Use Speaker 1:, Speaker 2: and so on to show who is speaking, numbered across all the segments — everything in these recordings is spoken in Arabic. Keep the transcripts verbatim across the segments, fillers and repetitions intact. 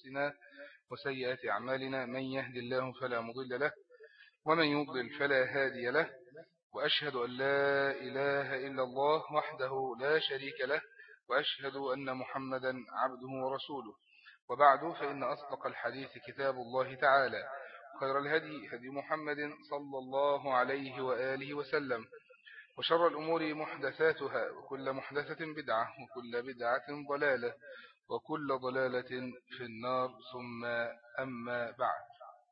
Speaker 1: أنفسنا وسيئات أعمالنا، من يهد الله فلا مضل له ومن يضلل فلا هادي له، وأشهد أن لا إله إلا الله وحده لا شريك له، وأشهد أن محمدا عبده ورسوله. وبعد، فإن أصدق الحديث كتاب الله تعالى، خير الهدي هدي محمد صلى الله عليه وآله وسلم، وشر الأمور محدثاتها، وكل محدثة بدعة، وكل بدعة ضلالة، وكل ضلالة في النار. ثم أما بعد،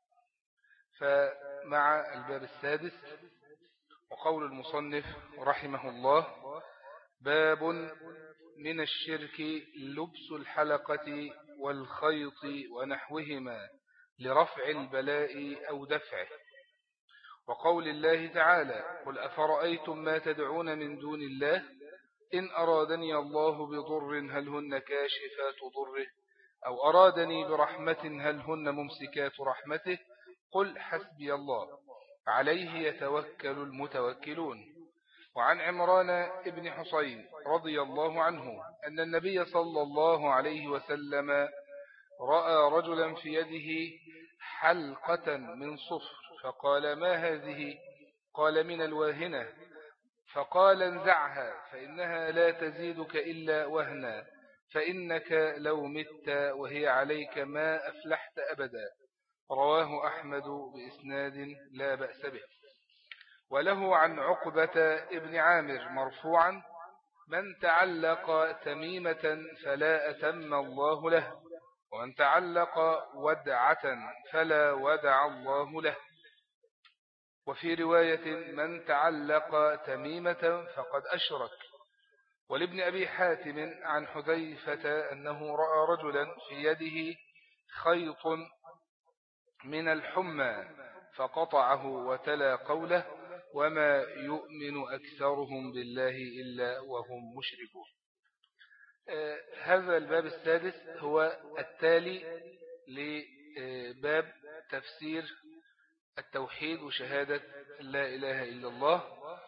Speaker 1: فمع الباب السادس وقول المصنف رحمه الله: باب من الشرك لبس الحلقة والخيط ونحوهما لرفع البلاء أو دفعه. وقول الله تعالى: قل أفرأيتم ما تدعون من دون الله إن أرادني الله بضر هل هن كاشفات ضره أو أرادني برحمة هل هن ممسكات رحمته قل حسبي الله عليه يتوكل المتوكلون. وعن عمران ابن حسين رضي الله عنه أن النبي صلى الله عليه وسلم رأى رجلا في يده حلقة من صفر، فقال: ما هذه؟ قال: من الواهنة. فقال: انزعها فإنها لا تزيدك إلا وهنا، فإنك لو مت وهي عليك ما أفلحت أبدا. رواه أحمد بإسناد لا بأس به. وله عن عقبة ابن عامر مرفوعا: من تعلق تميمة فلا أتم الله له، ومن تعلق ودعة فلا ودع الله له. وفي رواية: من تعلق تميمة فقد أشرك. ولابن أبي حاتم عن حذيفة أنه رأى رجلا في يده خيط من الحمى فقطعه وتلا قوله: وما يؤمن أكثرهم بالله إلا وهم مشركون. آه هذا الباب السادس هو التالي لباب تفسير التوحيد وشهادة لا إله إلا الله.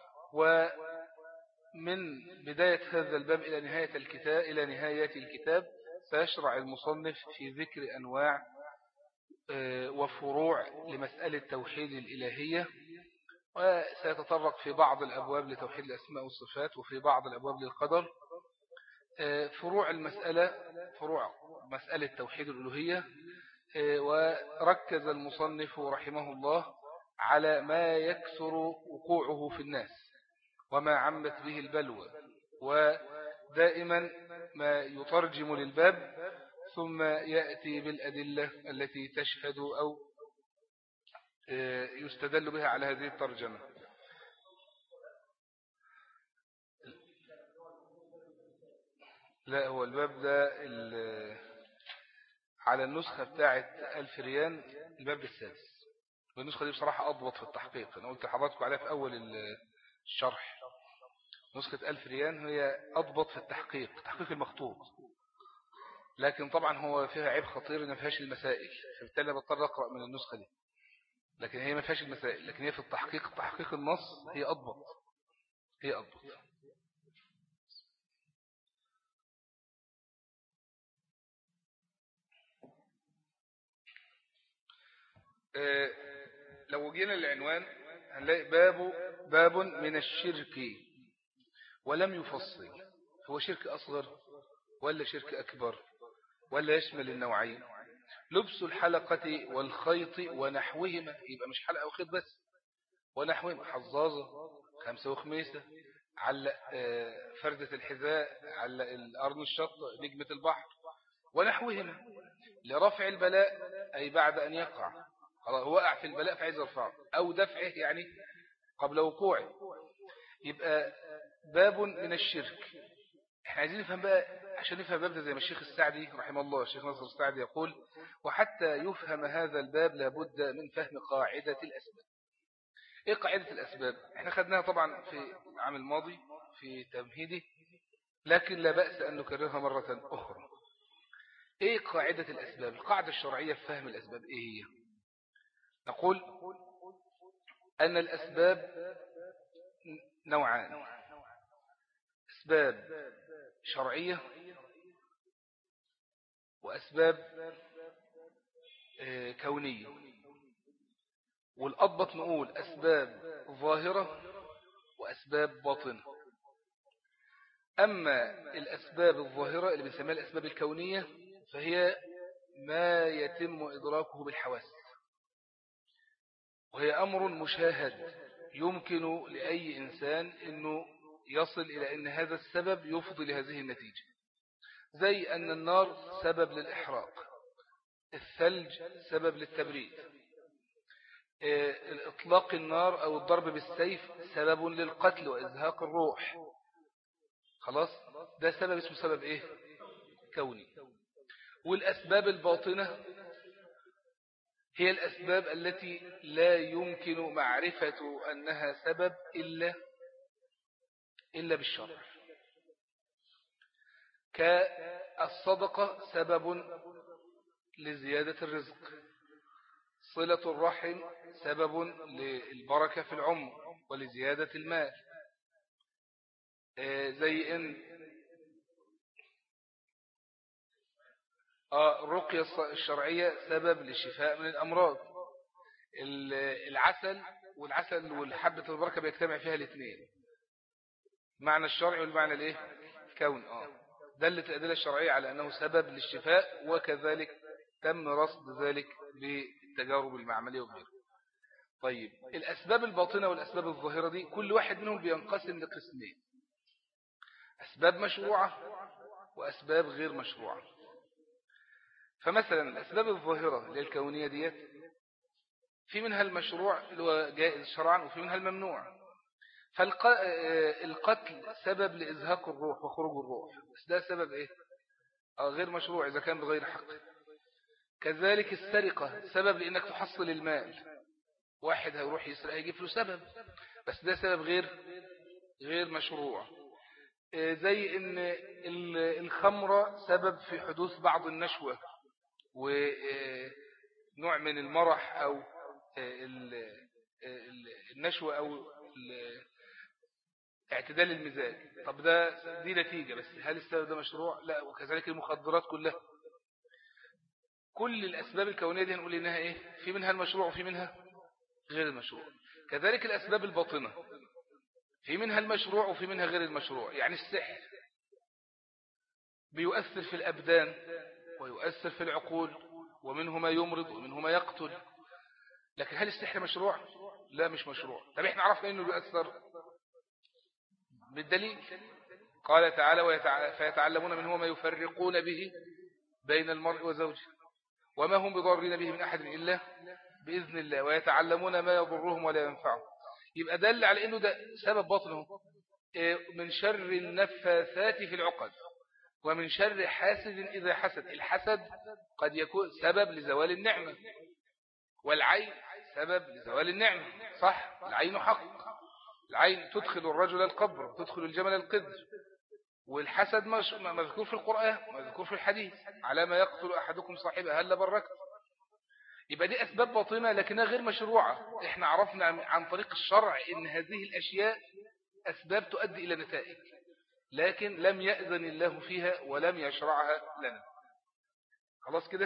Speaker 1: ومن بداية هذا الباب إلى نهاية الكتاب إلى نهاية الكتاب سيشرع المصنف في ذكر أنواع وفروع لمسألة توحيد الإلهية، وسيتطرق في بعض الأبواب لتوحيد الأسماء والصفات، وفي بعض الأبواب للقدر. فروع المسألة فروع مسألة توحيد الألوهية، وركز المصنف رحمه الله على ما يكثر وقوعه في الناس وما عمت به البلوى، ودائما ما يترجم للباب ثم يأتي بالأدلة التي تشهد أو يستدل بها على هذه الترجمة. لا، هو الباب ده على النسخة بتاعة ألف ريان الباب السادس، والنسخة دي بصراحة أضبط في التحقيق. أنا قلت لحضراتكم عليها في أول الشرح، نسخة ألف ريان هي أضبط في التحقيق، تحقيق المخطوط، لكن طبعا هو فيها عيب خطير إن ما فيهاش المسائل، فبالتالي بضطر أقرأ من النسخة دي، لكن هي ما فيهاش المسائل، لكن هي في التحقيق تحقيق النص هي أضبط هي أضبط أه لو جينا للعنوان هنلاقي باب باب من الشرك ولم يفصل، هو شرك أصغر ولا شرك أكبر ولا يشمل النوعين؟ لبس الحلقة والخيط ونحوهما، يبقى مش حلقة وخيط بس، ونحوهما حظاظة، خمسة وخميسة، علق فردة الحذاء، علق الأرن الشط، نجمة البحر، ونحوهما لرفع البلاء، أي بعد أن يقع، خلاص هو وقع في البلاء فعايز يرفعه، أو دفعه يعني قبل وقوعه. يبقى باب من الشرك. احنا عايزين نفهم بقى، عشان نفهم الباب ده زي ما الشيخ السعدي رحمه الله الشيخ ناصر السعدي يقول: وحتى يفهم هذا الباب لابد من فهم قاعدة الأسباب. ايه قاعدة الأسباب؟ احنا خدناها طبعا في العام الماضي في تمهيدي، لكن لا بأس أن نكررها مرة أخرى. ايه قاعدة الأسباب؟ القاعدة الشرعية في فهم الأسباب ايه هي؟ نقول أن الأسباب نوعان: أسباب شرعية وأسباب كونية، والأضبط نقول أسباب ظاهرة وأسباب باطنة. أما الأسباب الظاهرة اللي بنسميها الأسباب الكونية فهي ما يتم إدراكه بالحواس، وهي أمر مشاهد يمكن لأي إنسان أنه يصل إلى أن هذا السبب يفضي لهذه النتيجة، زي أن النار سبب للإحراق، الثلج سبب للتبريد، إطلاق النار أو الضرب بالسيف سبب للقتل وإزهاق الروح. خلاص، ده سبب اسمه سبب إيه؟ كوني. والأسباب الباطنة هي الأسباب التي لا يمكن معرفة أنها سبب إلا إلا بالشرع، كالصدقة سبب لزيادة الرزق، صلة الرحم سبب للبركة في العمر ولزيادة المال، زي إن الرقية الشرعية سبب للشفاء من الأمراض، العسل والعسل والحبة البركة بيجتمع فيها الاثنين، معنى الشرعي والمعنى الايه الكوني. اه دلت الأدلة الشرعية على أنه سبب للشفاء، وكذلك تم رصد ذلك بالتجارب المعملية وغيره. طيب، الأسباب الباطنة والأسباب الظاهرة دي كل واحد منهم بينقسم لقسمين: أسباب مشروعة وأسباب غير مشروعة. فمثلا الأسباب الظاهرة للكونية ديت في منها المشروع اللي هو جائز شرعا، وفي منها الممنوع. فالقتل سبب لإزهاق الروح وخروج الروح، بس ده سبب إيه؟ غير مشروع إذا كان بغير حق. كذلك السرقة سبب لأنك تحصل المال، واحد هيروح يسرق هيجيب له سبب، بس ده سبب غير غير مشروع. زي ان الخمرة سبب في حدوث بعض النشوة ونوع من المرح أو النشوة أو اعتدال المزاج. طب ده دي نتيجة، بس هل السبب ده مشروع؟ لا. وكذلك المخدرات كلها، كل الأسباب الكونية دي نقول إنها إيه؟ في منها المشروع وفي منها غير المشروع. كذلك الأسباب الباطنة في منها المشروع وفي منها غير المشروع. يعني السحر بيؤثر في الأبدان ويؤثر في العقول، ومنه ما يمرض ومنه ما يقتل. لكن هل السحر مشروع؟ لا، مش مشروع. طب احنا عرفنا انه بيؤثر بالدليل. قال تعالى: فيتعلمون منه ما يفرقون به بين المرء وزوجه وما هم بضارين به من أحد إلا بإذن الله ويتعلمون ما يضرهم ولا ينفعهم. يبقى دل على انه ده سبب باطنه من شر النفاثات في العقد ومن شر حاسد إذا حسد. الحسد قد يكون سبب لزوال النعمة، والعين سبب لزوال النعمة. صح، العين حق، العين تدخل الرجل القبر، تدخل الجمل القدر. والحسد مذكور في القرآن مذكور في الحديث: على ما يقتل أحدكم صاحبه هل بركت. يبقى دي أسباب باطنة لكنها غير مشروعة. احنا عرفنا عن طريق الشرع ان هذه الأشياء أسباب تؤدي إلى نتائج، لكن لم يأذن الله فيها ولم يشرعها لنا. خلاص كده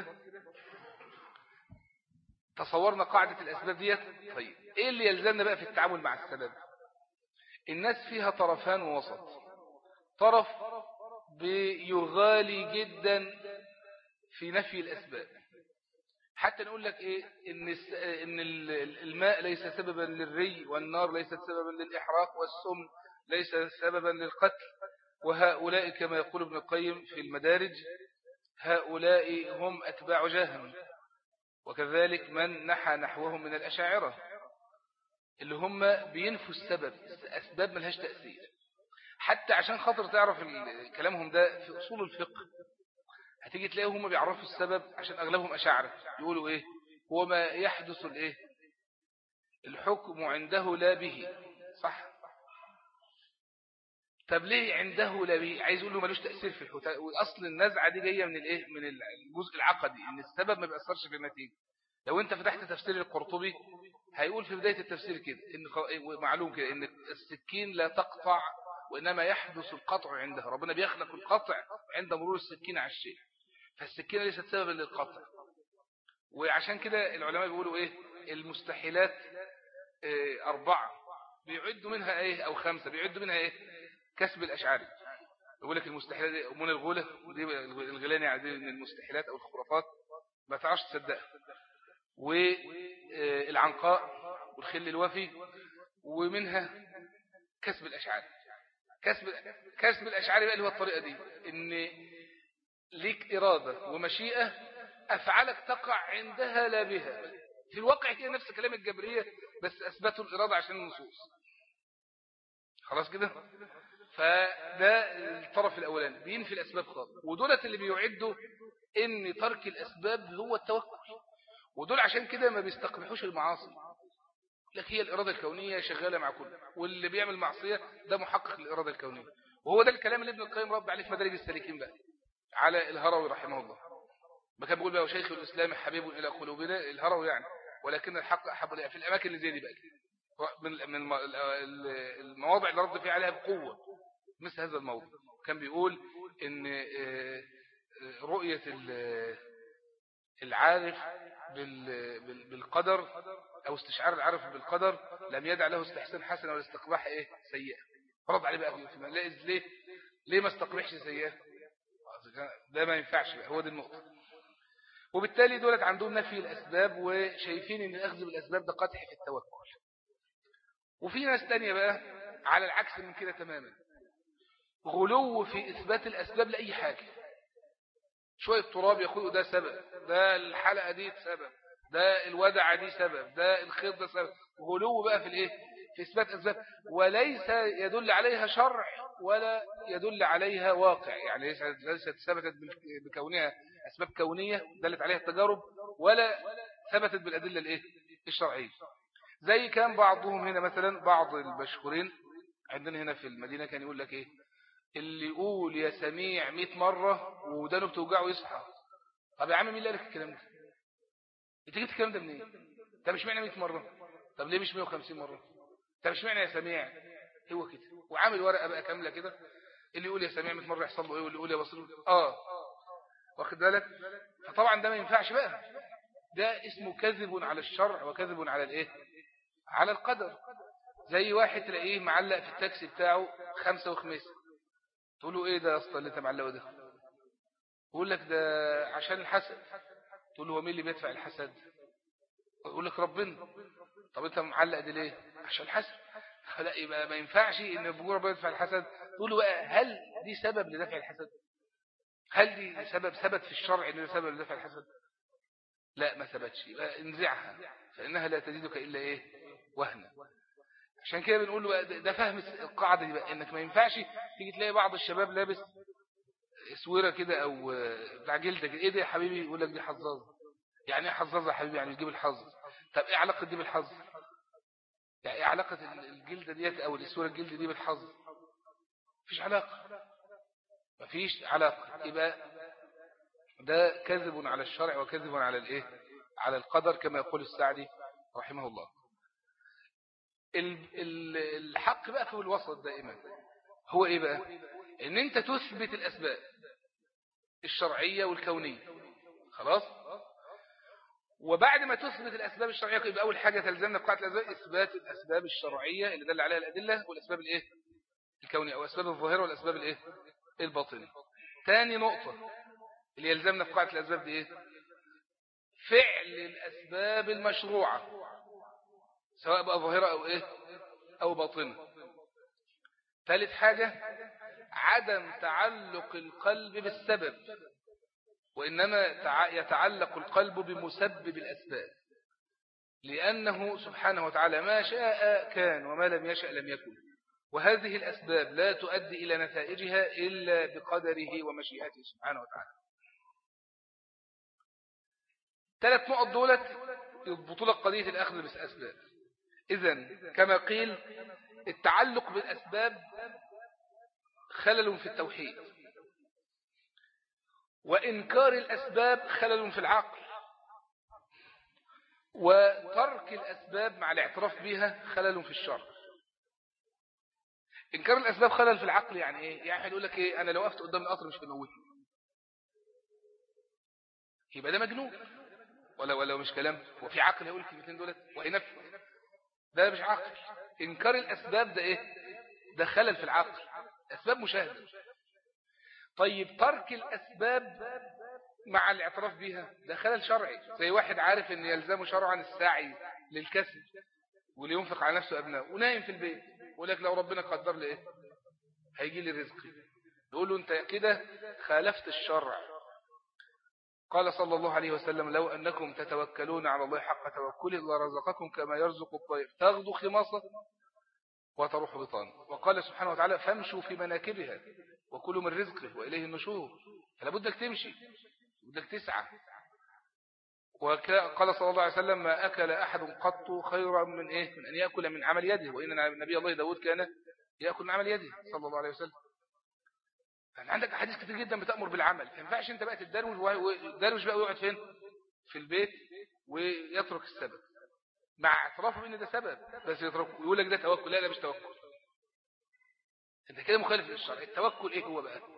Speaker 1: تصورنا قاعدة الأسباب ديت. طيب، ايه اللي يلزمنا بقى في التعامل مع السبب؟ الناس فيها طرفان ووسط. طرف بيغالي جدا في نفي الأسباب، حتى نقول لك ايه ان ان الماء ليس سببا للري، والنار ليست سببا للإحراق، والسم ليس سببا للقتل. وهؤلاء كما يقول ابن القيم في المدارج: هؤلاء هم أتباع جهنم. وكذلك من نحى نحوهم من الأشاعرة اللي هم بينفوا السبب، أسباب ملهاش تأثير. حتى عشان خاطر تعرف كلامهم ده في أصول الفقه، هتيجي تلاقيه هم بيعرفوا السبب عشان أغلبهم أشاعرة. يقولوا إيه؟ هو ما يحدث الإيه؟ الحكم عنده لا به. صح؟ طب ليه عنده لا به؟ عايز يقول له ملوش تأثير في الحكم. وأصل النزعة دي جاية من الإيه؟ من الجزء العقدي، إن السبب ما بيأثرش في النتيجة. لو أنت فتحت تفسير القرطبي هيقول في بداية التفسير كده إن معلوم كده إن السكين لا تقطع، وإنما يحدث القطع عندها. ربنا بيخلق القطع عند مرور السكين على الشيء، فالسكينة ليست سببا للقطع. وعشان كده العلماء بيقولوا ايه المستحيلات إيه أربعة بيعدوا منها ايه او خمسة بيعدوا منها ايه كسب الأشعري. يقول لك المستحيلات دي من الغولة دي الغلاني يعني دي من المستحيلات او الخرافات ما تعرفش تصدقها. والعنقاء والخل الوفي ومنها كسب الأشعري. كسب كسب الأشعري بقى اللي هو الطريقة دي ان ليك إرادة ومشيئة أفعالك تقع عندها لا بها. في الواقع كده نفس كلام الجبرية بس أثبتوا الإرادة عشان النصوص. خلاص كده. فده الطرف الأولاني بينفي الأسباب خالص. ودولة اللي بيعدوا إن ترك الأسباب هو التوكل. ودول عشان كده ما بيستقبحوش المعاصي. لك هي الإرادة الكونية شغالة مع كل واللي بيعمل معصية ده محقق للإرادة الكونية. وهو ده الكلام اللي ابن القيم رد عليه في مدارج السالكين بقى على الهروي رحمه الله. ما كان بيقول بقى وشيخ الإسلام حبيب إلى قلوبنا الهروي يعني ولكن الحق أحب في الأماكن اللي زي دي بقى من من المواضع اللي رد فيها عليها بقوة مثل هذا الموضوع. كان بيقول إن رؤية العارف بالقدر أو استشعار العارف بالقدر لم يدع له استحسان حسن ولا استقباح إيه سيئة. فرض عليه بقى في ليه ليه ما استقبحش سيئة ده ما ينفعش بقى. هو دي النقطة. وبالتالي دولت عندهم نفي الأسباب وشايفين ان الأخذ بالأسباب ده قدح في التوكل. وفي ناس تانية بقى على العكس من كده تماما غلو في إثبات الأسباب لأي حاجة. شوية تراب يقولوا ده سبب ده الحلقة دي سبب ده الودع دي سبب ده الخيط ده سبب. غلو بقى في الايه في إثبات أسباب وليس يدل عليها شرع ولا يدل عليها واقع. يعني ليست ثبتت بكونها أسباب كونية دلت عليها التجارب ولا ثبتت بالأدلة الايه الشرعية. زي كان بعضهم هنا مثلا بعض المشهورين عندنا هنا في المدينة كان يقول لك ايه اللي يقول يا سميع مئة مرة ودانه بتوجعه يصحى. طب يا عم مين اللي قالك الكلام ده؟ انت جبت الكلام ده منين؟ طب مش معنى مئة مرة؟ طب ليه مش مئة وخمسين مرة؟ طب مش معنى يا سميع؟ هو كده وعامل ورقة بقى كاملة كده اللي يقول يا سميع مئة مرة يحصل له ايه واللي يقول يا بصير اه واخد بالك. فطبعا ده ما ينفعش بقى. ده اسمه كذب على الشرع وكذب على الايه على القدر. زي واحد تلاقيه معلق في التاكسي بتاعه خمسة وخميسة تقول له ايه ده يا اسطى اللي انت معلقه ده؟ يقول لك ده عشان الحسد. تقول له هو مين اللي بيدفع الحسد؟ يقول لك ربنا. طب انت معلق دي ليه؟ عشان الحسد. لا يبقى ما ينفعش ان ابو ربنا يدفع الحسد. تقول له بقى هل دي سبب لدفع الحسد؟ هل دي سبب ثبت في الشرع ان ده سبب لدفع الحسد؟ لا ما ثبتش. يبقى انزعها فانها لا تزيدك الا ايه وهنا. عشان كده بنقول له ده فهم القاعده دي بقى انك ما ينفعش تيجي تلاقي بعض الشباب لابس اسوره كده او بتاع جلده كده ايه ده يا حبيبي يقول لك دي حظاظه. يعني ايه حظاظه يا حبيبي؟ يعني تجيب الحظ. طب ايه علاقه دي بالحظ؟ يعني ايه علاقه الجلده ديت او الاسوره الجلد دي بالحظ؟ مفيش علاقه مفيش علاقه. يبقى ده كذب على الشرع وكذب على الايه على القدر كما يقول السعدي رحمه الله. الحق بقى في الوسط دائما هو ايه بقى ان انت تثبت الاسباب الشرعية والكونية خلاص. وبعد ما تثبت الاسباب الشرعية يبقى اول حاجة تلزمنا بقاعدة الاسباب اثبات الاسباب الشرعية اللي دل عليها الادلة والاسباب الايه الكونية او اسباب الظاهرة والاسباب الايه الباطنة. ثاني نقطة اللي يلزمنا بقاعدة الاسباب دي ايه فعل الاسباب المشروعة سواء بقى ظاهرة او ايه او باطنة. ثالث حاجة عدم تعلق القلب بالسبب وإنما يتعلق القلب بمسبب الأسباب لأنه سبحانه وتعالى ما شاء كان وما لم يشأ لم يكن. وهذه الأسباب لا تؤدي إلى نتائجها إلا بقدره ومشيئته سبحانه وتعالى. ثلاث نقط دولت يضبطوا لك قضية الأخذ بالأسباب. إذن كما قيل التعلق بالأسباب خلل في التوحيد وإنكار الأسباب خلل في العقل وترك الأسباب مع الاعتراف بها خلل في الشرع. إنكار الأسباب خلل في العقل يعني إيه؟ يعني يقول لك إيه أنا لو وقفت قدام القطر مش بنوته يبقى ده مجنون. ولا ولا مش كلام؟ وفي عقل يقول الكلمتين دولت وينفذ؟ ده مش عقل. إنكار الأسباب ده إيه؟ ده خلل في العقل. أسباب مشاهدة. طيب ترك الأسباب مع الاعتراف بها ده خلل شرعي. زي واحد عارف ان يلزمه شرعا السعي للكسب ولينفق على نفسه أبنائه ونايم في البيت، يقول لك لو ربنا قدر لي ايه هيجي لي رزقي. يقول له انت كده خالفت الشرع. قال صلى الله عليه وسلم لو أنكم تتوكلون على الله حق توكله لرزقكم كما يرزق الطير تغدو خماصة وتروح بطانا. وقال سبحانه وتعالى فامشوا في مناكبها وكلوا من رزقه وإليه النشور. فلا بدك تمشي، بدك تسعى. وقال صلى الله عليه وسلم ما أكل أحد قط خيرا من إيه؟ من أن يأكل من عمل يده، وإن النبي الله داود كان يأكل من عمل يده صلى الله عليه وسلم. يعني عندك أحاديث كتير جدا بتأمر بالعمل. ما ينفعش أنت بقى تدروش ودروش بقى ويقعد فين؟ في البيت ويترك السبب مع اعترافه بأن ده سبب بس يتركه ويقول لك ده توكل. لا لا مش توكل، أنت كده مخالف للشرع. التوكل إيه هو بقى؟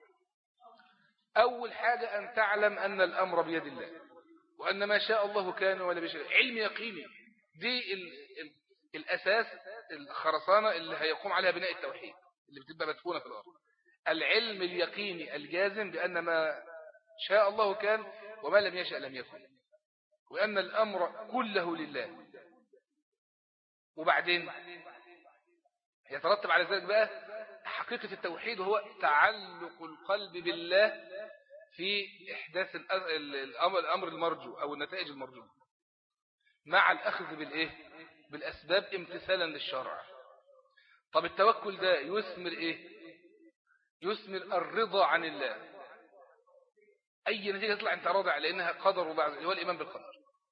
Speaker 1: أول حاجة أن تعلم أن الأمر بيد الله وأن ما شاء الله كان ولا بشيء. علم يقيني دي ال ال الأساس الخرسانة اللي هيقوم عليها بناء التوحيد اللي بتبقى مدفونة في الأرض. العلم اليقيني الجازم بأن ما شاء الله كان وما لم يشأ لم يكن، وأن الأمر كله لله. وبعدين يترتب على ذلك بقى حقيقة التوحيد، وهو تعلق القلب بالله في إحداث الأمر المرجو أو النتائج المرجوة مع الأخذ بالإيه؟ بالأسباب امتثالا للشرع. طب التوكل ده يثمر إيه؟ يثمر الرضا عن الله. أي نتيجة تطلع أنت راضي على إنها قدر الله عز وجل، هو الإيمان بالقدر.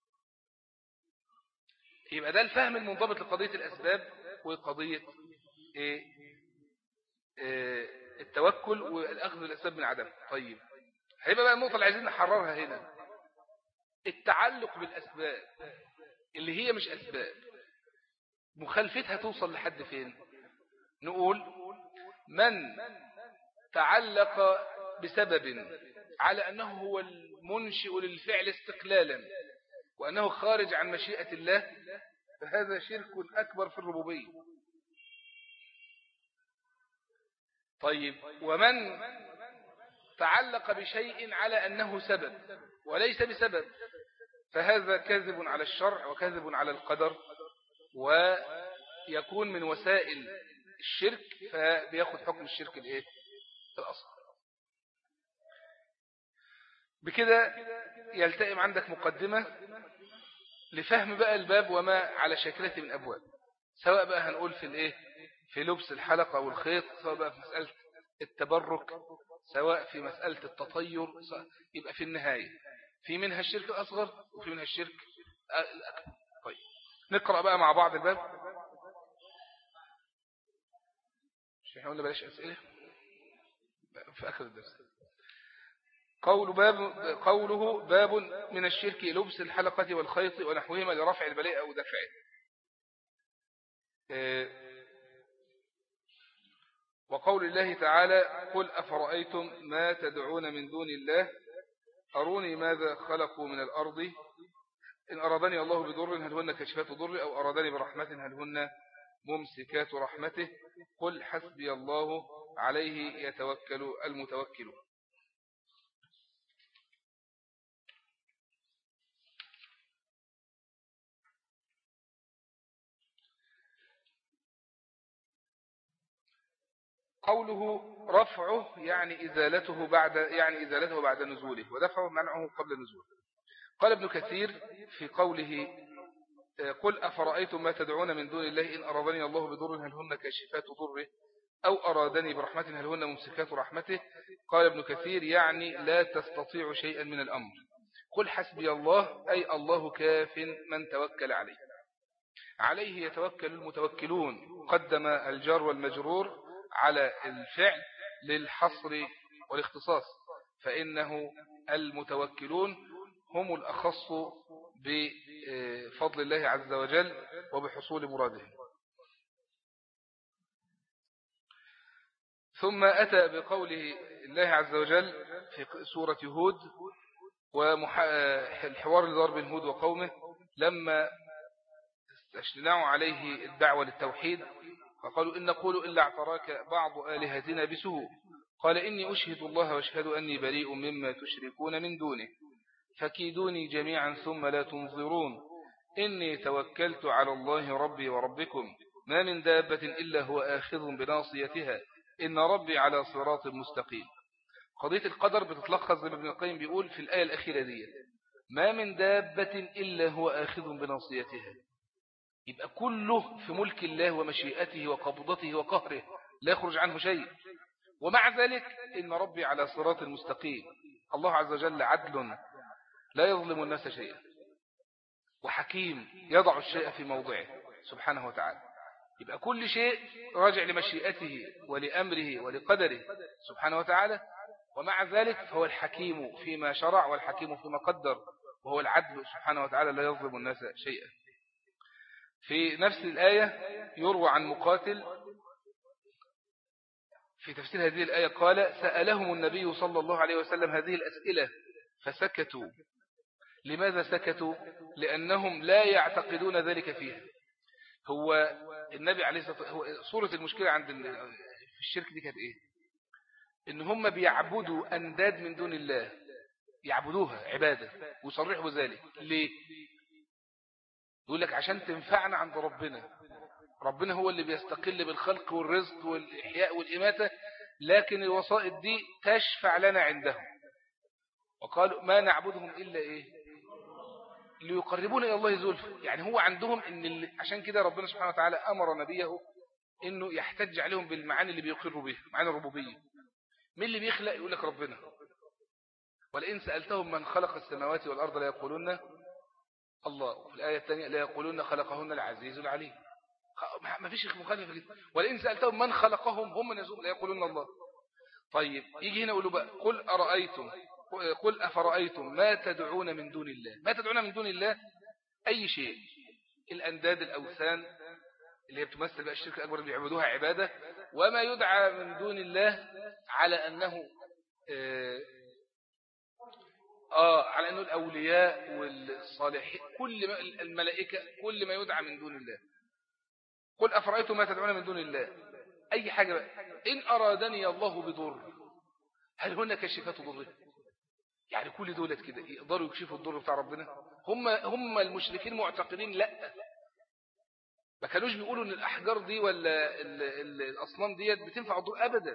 Speaker 1: يبقى ده الفهم المنضبط لقضية الأسباب وقضية إيه؟ إيه؟ التوكل والأخذ بالأسباب من عدم. طيب هيبقى بقى النقطة اللي عايزين نحررها هنا التعلق بالأسباب اللي هي مش أسباب، مخالفتها توصل لحد فين؟ نقول من تعلق بسبب على أنه هو المنشئ للفعل استقلالا وأنه خارج عن مشيئة الله فهذا شرك أكبر في الربوبية. طيب ومن تعلق بشيء على أنه سبب وليس بسبب فهذا كاذب على الشرع وكاذب على القدر ويكون من وسائل الشرك فبياخد حكم الشرك الايه الأصل. بكده يلتئم عندك مقدمة لفهم بقى الباب وما على شكلته من أبواب، سواء بقى هنقول في الايه في لبس الحلقة والخيط، سواء بقى في مسألة التبرك، سواء في مسألة التطير. يبقى في النهاية في منها الشرك الأصغر وفي منها الشرك الأكبر. طيب نقرأ بقى مع بعض الباب. مش احنا قلنا بلاش أسئلة في آخر الدرس. قول باب قوله باب من الشرك لبس الحلقة والخيط ونحوهما لرفع البلاء أو دفعه. وقول الله تعالى قل أفرأيتم ما تدعون من دون الله أروني ماذا خلقوا من الأرض إن أرادني الله بضر هل هن كاشفات ضر أو أرادني برحمة هل هن ممسكات رحمته قل حسبي الله عليه يتوكل المتوكلون. قوله رفعه يعني إزالته بعد يعني إزالته بعد نزوله ودفعه منعه قبل نزوله. قال ابن كثير في قوله قل أفرأيتم ما تدعون من دون الله إن أرادني الله بضر هل هن كاشفات ضره أو أرادني برحمة هل هن ممسكات رحمته. قال ابن كثير يعني لا تستطيع شيئا من الأمر. قل حسبي الله أي الله كاف من توكل عليه. عليه يتوكل المتوكلون. قدم الجار والمجرور على الفعل للحصر والاختصاص فإنه المتوكلون هم الأخص بفضل الله عز وجل وبحصول مراده. ثم أتى بقوله الله عز وجل في سورة هود والحوار اللي دار بين هود وقومه لما استشنعوا عليه الدعوة للتوحيد فقالوا إن نقول إلا اعتراك بعض آلهتنا بسوء قال إني أشهد الله واشهد أني بريء مما تشركون من دونه فكيدوني جميعا ثم لا تنظرون إني توكلت على الله ربي وربكم ما من دابة إلا هو آخذ بناصيتها إن ربي على صراط مستقيم. قضية القدر بتتلخص زي ما ابن القيم بيقول في الآية الأخيرة دي ما من دابة إلا هو آخذ بناصيتها. يبقى كله في ملك الله ومشيئته وقبضته وقهره لا يخرج عنه شيء، ومع ذلك إن ربي على صراط مستقيم. الله عز وجل عدل لا يظلم الناس شيئا وحكيم يضع الشيء في موضعه سبحانه وتعالى. يبقى كل شيء راجع لمشيئته ولأمره ولقدره سبحانه وتعالى، ومع ذلك فهو الحكيم فيما شرع والحكيم فيما قدر، وهو العدل سبحانه وتعالى لا يظلم الناس شيئا. في نفس الآية يروى عن مقاتل في تفسير هذه الآية قال سألهم النبي صلى الله عليه وسلم هذه الأسئلة فسكتوا. لماذا سكتوا؟ لأنهم لا يعتقدون ذلك فيها. هو النبي عليه الصلاة والسلام صورة المشكلة عند في الشرك دي كانت إيه؟ إن هم بيعبدوا أنداد من دون الله، يعبدوها عبادة ويصرحوا بذلك. ليه؟ يقول لك عشان تنفعنا عند ربنا. ربنا هو اللي بيستقل بالخلق والرزق والإحياء والإماتة، لكن الوسائط دي تشفع لنا عندهم. وقالوا ما نعبدهم إلا إيه؟ ليقربون إلى الله زلفى. يعني هو عندهم إن عشان كده ربنا سبحانه وتعالى أمر نبيه إنه يحتج عليهم بالمعاني اللي بيقروا بها، معاني الربوبية. مين اللي بيخلق؟ يقول لك ربنا. ولئن سألتهم من خلق السماوات والأرض لا يقولون الله. وفي الآية الثانية لا يقولون خلقهن العزيز العليم. ما فيش مخالفة جدا. ولئن سألتهم من خلقهم هم نزول لا يقولون الله. طيب يجي هنا يقولوا بقى قل أرأيتم قل أفرأيتم ما تدعون من دون الله. ما تدعون من دون الله أي شيء، الأنداد الأوثان اللي هي بتمثل بقى الشرك الأكبر اللي بيعبدوها عبادة، وما يدعى من دون الله على أنه آه, آه على أنه الأولياء والصالحين كل ما الملائكة كل ما يدعى من دون الله. قل أفرأيتم ما تدعون من دون الله أي حاجة بقى. إن أرادني الله بضر هل هن كشفات ضره؟ يعني كل دولة كده يقدروا يكشفوا الضر بتاع ربنا؟ هم هم المشركين معتقدين لا، ما كانوش بيقولوا ان الاحجار دي ولا ال ال الاصنام ديت بتنفع الضر ابدا.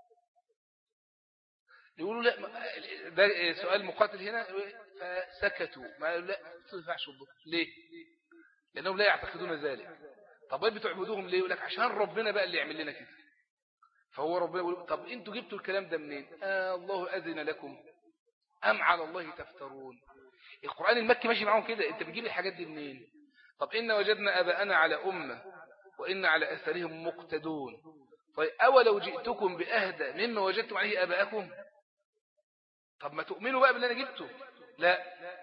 Speaker 1: يقولوا لا. ده سؤال مقاتل هنا فسكتوا ما لا ما تنفعش الضر. ليه؟ لانهم لا يعتقدون ذلك. طب ايه بتعبدوهم ليه؟ يقول لك عشان ربنا بقى اللي يعمل لنا كده. فهو ربنا يقول طب انتوا جبتوا الكلام ده منين؟ آه الله اذن لكم أم على الله تفترون. القرآن المكي ماشي معهم كده. انت بتجيب الحاجات دي منين؟ طب إن وجدنا أباءنا على أمة وإن على أثرهم مقتدون. طيب أولو جئتكم بأهدى مما وجدتم عليه أباءكم. طب ما تؤمنوا بقى باللي أنا جبته. لا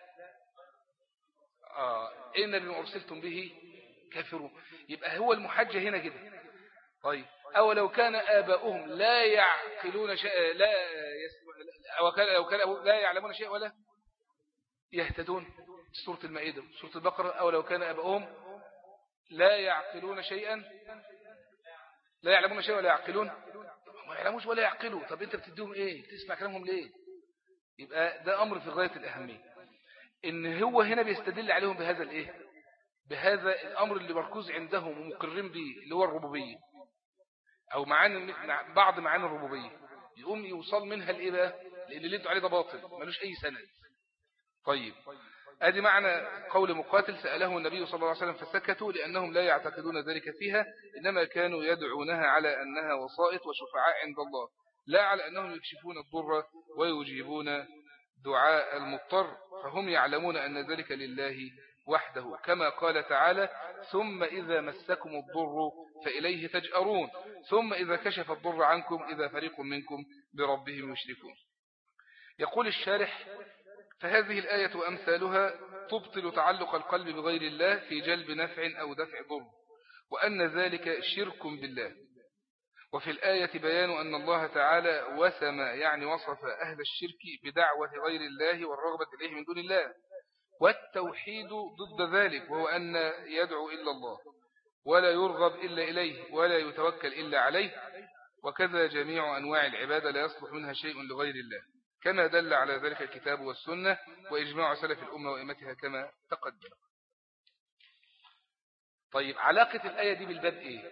Speaker 1: آه إن بما أرسلتم به كافرون. يبقى هو المحجة هنا كده. طيب أولو كان آباؤهم لا يعقلون شيء لا يسمع أو كان لو كان لا يعلمون شيء ولا يهتدون. سورة المائدة سورة البقرة أو لو كان آباؤهم لا يعقلون شيئا لا يعلمون شيئا ولا يعقلون. ما يعلموش ولا يعقلوا. طب أنت بتديهم إيه؟ تسمع كلامهم ليه؟ يبقى ده أمر في غاية الأهمية إن هو هنا بيستدل عليهم بهذا الإيه؟ بهذا الأمر اللي مركوز عندهم ومقرين به اللي هو الربوبية أو معاني بعض معاني الربوبية يقوم يوصل منها الإيه بقى؟ لأن اللي انتوا عليه ده باطل ملوش أي سند. طيب ادي معنى قول مقاتل سأله النبي صلى الله عليه وسلم فسكتوا لأنهم لا يعتقدون ذلك فيها، إنما كانوا يدعونها على أنها وسائط وشفعاء عند الله لا على أنهم يكشفون الضر ويجيبون دعاء المضطر، فهم يعلمون أن ذلك لله وحده كما قال تعالى ثم إذا مسكم الضر فإليه تجأرون ثم إذا كشف الضر عنكم إذا فريق منكم بربهم يشركون. يقول الشارح فهذه الآية وأمثالها تبطل تعلق القلب بغير الله في جلب نفع أو دفع ضر، وأن ذلك شرك بالله، وفي الآية بيان أن الله تعالى وسم يعني وصف أهل الشرك بدعوة غير الله والرغبة إليه من دون الله، والتوحيد ضد ذلك، وهو أن يدعو إلا الله ولا يرغب إلا إليه ولا يتوكل إلا عليه، وكذا جميع أنواع العبادة لا يصلح منها شيء لغير الله، كما دل على ذلك الكتاب والسنة وإجماع سلف الأمة وإمتها كما تقدم. طيب علاقة الآية دي بالباب إيه؟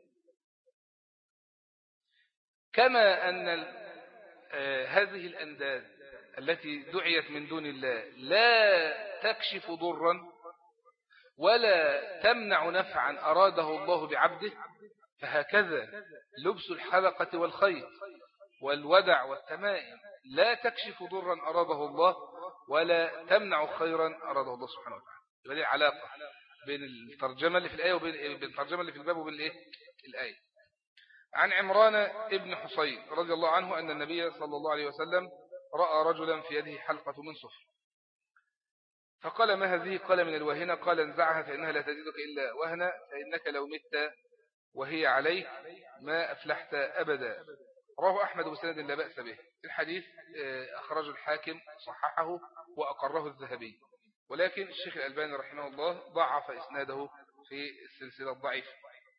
Speaker 1: كما أن هذه الأنداد التي دعيت من دون الله لا تكشف ضرا ولا تمنع نفعا أراده الله بعبده، فهكذا لبس الحلقة والخيط والودع والتمائم لا تكشف ضرا أراده الله ولا تمنع خيرا أراده الله سبحانه وتعالى. يبقى دي علاقة بين الترجمة اللي في الآية وبين الترجمة اللي في الباب وبين الإيه؟ الآية. عن عمران ابن حصين رضي الله عنه أن النبي صلى الله عليه وسلم رأى رجلا في يده حلقة من صفر، فقال ما هذه؟ قال من الوهنة. قال انزعها فإنها لا تزيدك إلا وهنا، فإنك لو مت وهي عليه ما أفلحت أبدا. رواه أحمد بسند لا بأس به. الحديث أخرج الحاكم صححه وأقره الذهبي، ولكن الشيخ الألباني رحمه الله ضعف إسناده في السلسلة الضعيفة.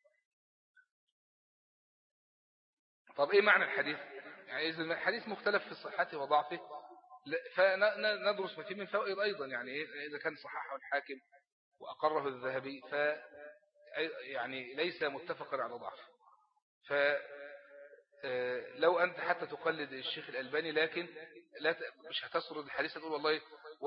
Speaker 1: طب إيه معنى الحديث؟ يعني إذا الحديث مختلف في صحته وضعفه فندرس ما فيه من فوائد أيضا، يعني إذا كان صححه الحاكم وأقره الذهبي ف يعني ليس متفقا على ضعف. فلو أنت حتى تقلد الشيخ الألباني لكن لا مش هتسرد الحديث تقول والله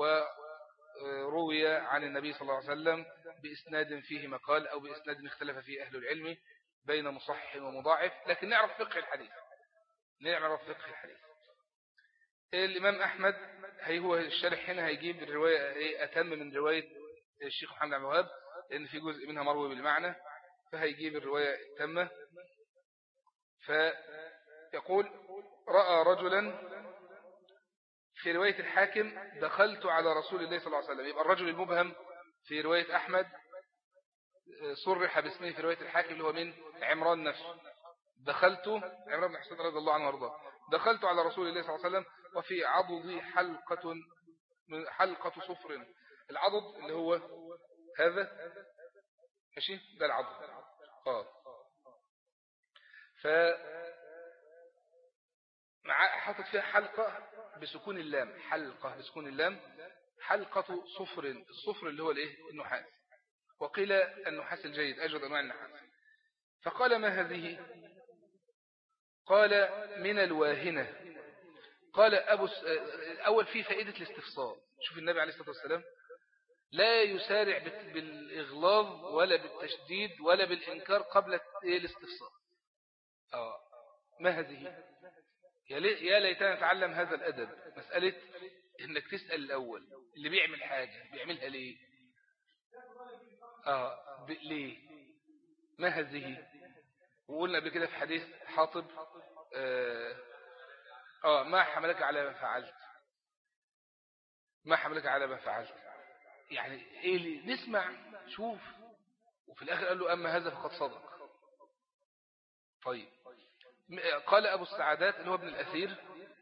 Speaker 1: وروي عن النبي صلى الله عليه وسلم بإسناد فيه مقال أو بإسناد اختلف فيه أهل العلم بين مصحح ومضاعف، لكن نعرف فقه الحديث نعرف فقه الحديث. الإمام أحمد هي هو الشارح هنا هيجيب الرواية أتم من رواية الشيخ محمد عبد الوهاب، لأن في جزء منها مروي بالمعنى، فهيجيب الرواية التامة. فيقول رأى رجلا في رواية الحاكم دخلت على رسول الله صلى الله عليه وسلم، يبقى الرجل المبهم في رواية أحمد صرح باسمه في رواية الحاكم اللي هو من عمران نفسه. دخلت عمران بن حسين رضي الله عنه وارضاه، دخلت على رسول الله صلى الله عليه وسلم وفي عضدي حلقة حلقة صفر. العضد اللي هو هذا ماشي، ده العضد. اه ف مع حاطط فيها حلقة بسكون اللام، حلقة بسكون اللام، حلقة صفر. الصفر اللي هو الايه؟ النحاس، وقيل النحاس الجيد أجود أنواع النحاس. فقال ما هذه؟ قال من الواهنة. قال أبو س... أول فيه فائدة الاستفصال. شوف النبي عليه الصلاة والسلام لا يسارع بالإغلاظ ولا بالتشديد ولا بالإنكار قبل الاستفصال. آه. ما هذه؟ يا ليتنا نتعلم هذا الأدب، مسألة إنك تسأل الأول اللي بيعمل حاجة بيعملها ليه؟ آه ب... ليه؟ ما هذه؟ وقلنا قبل كده في حديث حاطب آه, آه ما حملك على ما فعلت، ما حملك على ما فعلت، يعني إيه اللي نسمع شوف، وفي الآخر قال له أما هذا فقد صدق. طيب قال أبو السعادات اللي هو ابن الأثير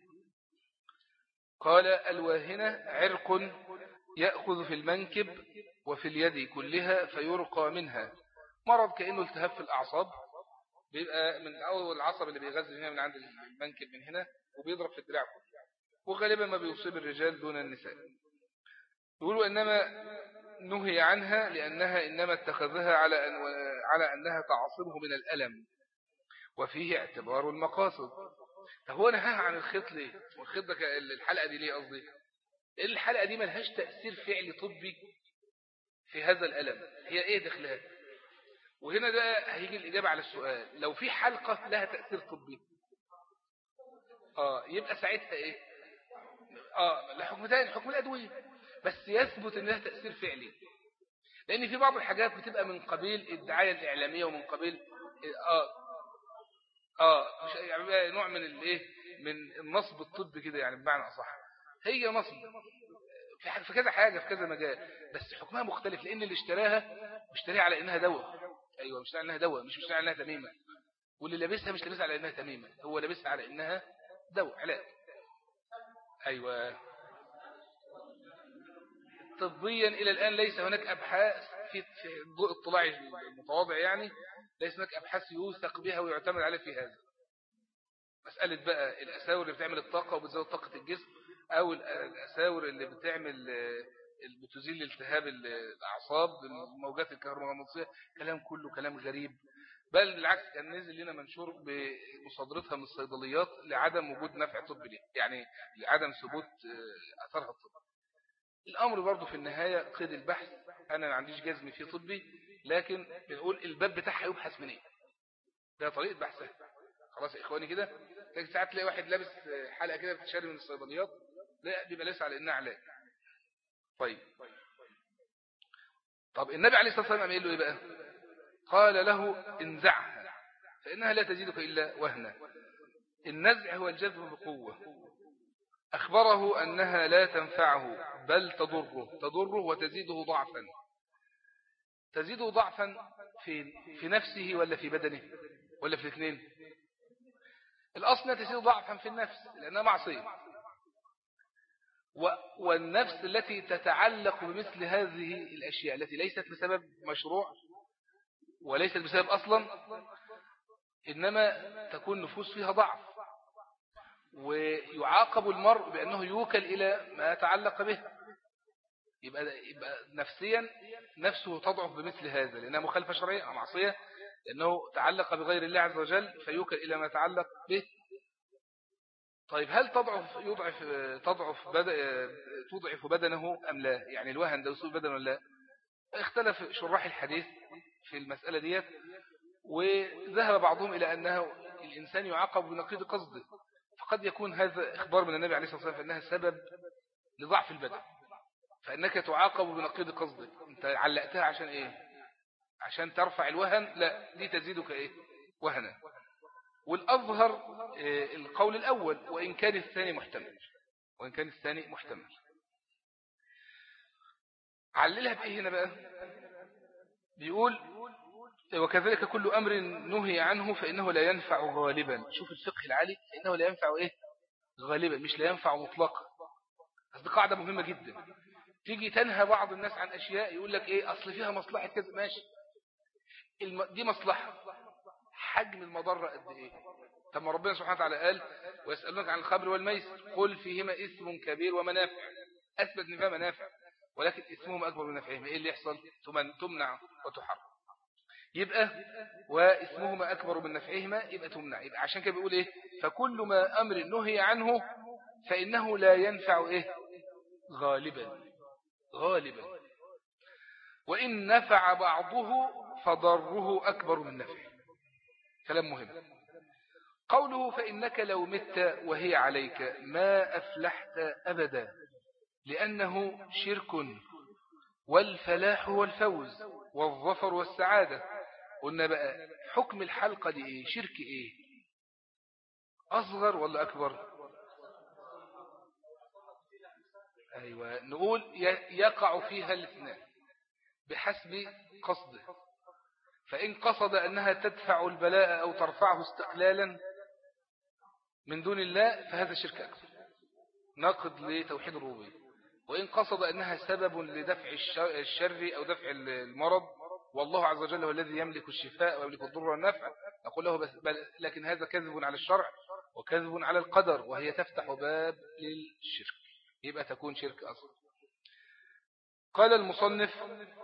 Speaker 1: قال الواهنة عرق يأخذ في المنكب وفي اليد كلها فيرقى منها، مرض كأنه التهاب في الأعصاب، بيبقى من أول العصب اللي بيغذي هنا من عند المنكب من هنا وبيضرب في الدراع، وغالبا ما بيصيب الرجال دون النساء. يقولوا إنما نهي عنها لأنها إنما اتخذها على أن على أنها تعصبه من الألم، وفيه اعتبار المقاصد. فهو نهاها عن الخيط ليه؟ والخيط ده الحلقة دي ليه قصدي؟ لأن الحلقة دي ملهاش تأثير فعلي طبي في هذا الألم، هي إيه دخلها؟ وهنا ده هيجي الإجابة على السؤال، لو في حلقة لها تأثير طبي آه يبقى ساعتها إيه؟ آه لحكم تاني، حكم الأدوية، بس يثبت إن لها تأثير فعلي، لأن في بعض الحاجات بتبقى من قبيل الدعاية الإعلامية ومن قبيل آه آه مش يعني نوع من الإيه؟ من النصب الطبي كده، يعني بمعنى أصح هي نصب في في كذا حاجة في كذا مجال، بس حكمها مختلف، لأن اللي اشتراها اشتراها على إنها دواء. أيوة مش على إنها دواء، مش مش على إنها تميمة. واللي لابسها مش لابسها على إنها تميمة، هو لابسها على إنها دواء علاج. أيوة. طبيا إلى الآن ليس هناك أبحاث في ضوء اطلاع المتواضع، يعني ليس هناك أبحاث يوثق بها ويعتمد عليها في هذا. مسألة بقى الأساور اللي بتعمل الطاقة وبتزود طاقة الجسم، أو الأساور اللي بتعمل بتزيل التهاب الأعصاب الموجات الكهرومغناطيسية، كلام كله كلام غريب. بل بالعكس كان نزل لنا منشور بمصادرتها من الصيدليات لعدم وجود نفع طبي ليه، يعني لعدم ثبوت أثرها الطبي. الأمر برضو في النهاية قيد البحث، أنا ما عنديش جزم فيه طبي، لكن بنقول الباب بتاعها يبحث منين، ده طريقة بحثها. خلاص يا إخواني كده. ساعات تلاقي واحد لابس حلقة كده بتشتري من الصيدليات، لا بيبقى لسه على إنها علاج. طيب طب النبي عليه الصلاة والسلام قال له إيه بقى؟ قال له انزعها فإنها لا تزيدك إلا وهنا. النزع هو الجذب بقوة. أخبره أنها لا تنفعه بل تضره تضره وتزيده ضعفا. تزيده ضعفا في في نفسه ولا في بدنه ولا في الاثنين؟ الأصل تزيد ضعفا في النفس لأنها معصية، والنفس التي تتعلق بمثل هذه الأشياء التي ليست بسبب مشروع وليست بسبب أصلا، إنما تكون نفوس فيها ضعف، ويعاقب المرء بأنه يوكل إلى ما يتعلق به. يبقى, يبقى نفسيا نفسه تضعف بمثل هذا لأنها مخالفة شرعية أو معصية، لأنه تعلق بغير الله عز وجل فيوكل إلى ما يتعلق به. طيب هل تضعف يضعف تضعف بدأ تضعف بدنه أم لا؟ يعني الوهن ده يصيب بدنه ولا لا؟ اختلف شراح الحديث في المسألة ديت، وذهب بعضهم إلى أنه الإنسان يعاقب بنقيض قصده، فقد يكون هذا إخبار من النبي عليه الصلاة والسلام فإنها سبب لضعف البدن، فإنك تعاقب بنقيض قصدك. أنت علقتها عشان إيه؟ عشان ترفع الوهن؟ لا، دي تزيدك إيه؟ وهنا. والأظهر إيه؟ القول الأول، وإن كان الثاني محتمل وإن كان الثاني محتمل. عللها بإيه هنا بقى؟ بيقول وكذلك كل أمر نهي عنه فإنه لا ينفع غالبا. شوف الفقه العالي، فإنه لا ينفع إيه؟ غالبا، مش لا ينفع مطلقا. هذه قاعدة مهمة جدا. تيجي تنهى بعض الناس عن أشياء يقول لك إيه؟ أصل فيها مصلحة كذا، ماشي، الم... دي مصلحة، حجم المضرة قد إيه؟ طب ما ربنا سبحانه وتعالى قال ويسألونك عن الخمر والميسر قل فيهما إثم كبير ومنافع، أثبت إن فيها منافع ولكن إثمهم أكبر من نفعهم. إيه اللي يحصل؟ تمنع وتحرم. يبقى وإثمهما أكبر من نفعهما، يبقى تمنع. يبقى عشان كده بيقول إيه؟ فكل ما أمر نهي عنه فإنه لا ينفع إيه؟ غالبا غالبا وإن نفع بعضه فضره أكبر من نفعه. كلام مهم. قوله فإنك لو مت وهي عليك ما أفلحت أبدا، لأنه شرك، والفلاح والفوز والظفر والسعادة. قلنا بقى حكم الحلقة دي إيه؟ شرك إيه؟ أصغر ولا أكبر؟ أيوة، نقول يقع فيها الاثنان بحسب قصده. فإن قصد أنها تدفع البلاء أو ترفعه استقلالا من دون الله فهذا شرك أكبر ناقض لتوحيد الربوبية. وإن قصد أنها سبب لدفع الشر أو دفع المرض، والله عز وجل هو الذي يملك الشفاء ويملك الضر والنفع، نقول له بس بل لكن هذا كذب على الشرع وكذب على القدر، وهي تفتح باب للشرك، يبقى تكون شرك أصغر. قال المصنف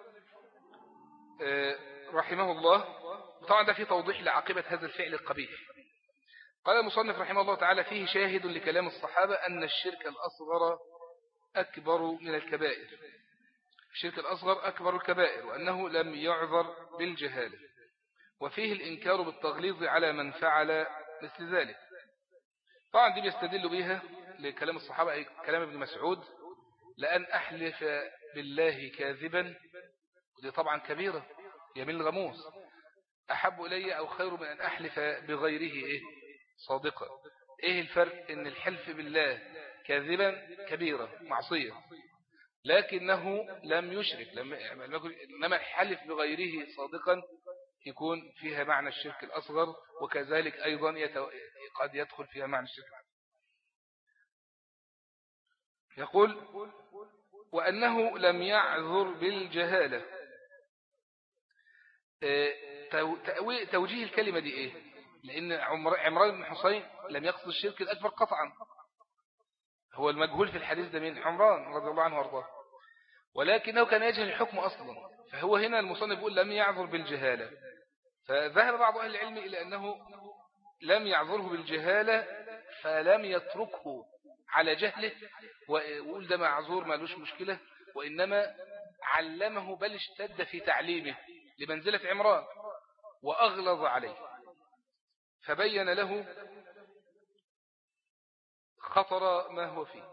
Speaker 1: رحمه الله، طبعا ده في توضيح لعاقبة هذا الفعل القبيح. قال المصنف رحمه الله تعالى فيه شاهد لكلام الصحابة أن الشرك الأصغر أكبر من الكبائر. الشرك الأصغر أكبر الكبائر، وأنه لم يعذر بالجهالة، وفيه الإنكار بالتغليظ على من فعل مثل ذلك. طبعا دي بيستدل بها لكلام الصحابة، أي كلام ابن مسعود لأن أحلف بالله كاذبا، ودي طبعا كبيرة يمين الغموس، أحب إلي أو خير من أن أحلف بغيره إيه؟ صادقا. إيه الفرق؟ إن الحلف بالله كاذبا كبيرة معصية، لكنه لم يشرك، لم إنما الحلف بغيره صادقا يكون فيها معنى الشرك الأصغر، وكذلك أيضا يتو... قد يدخل فيها معنى الشرك الأصغر. يقول وأنه لم يعذر بالجهالة. توجيه الكلمة دي إيه؟ لأن عمران بن حسين لم يقصد الشرك الأكبر قطعا، هو المجهول في الحديث ده من عمران رضي الله عنه وارضاه، ولكنه كان يجهل الحكم أصلا، فهو هنا المصنف يقول لم يعذر بالجهالة. فذهب بعض أهل العلم إلى أنه لم يعذره بالجهالة فلم يتركه على جهله ويقول ده معذور ما لوش مشكلة، وإنما علمه بل اشتد في تعليمه لمنزلة عمران وأغلظ عليه، فبين له خطر ما هو فيه.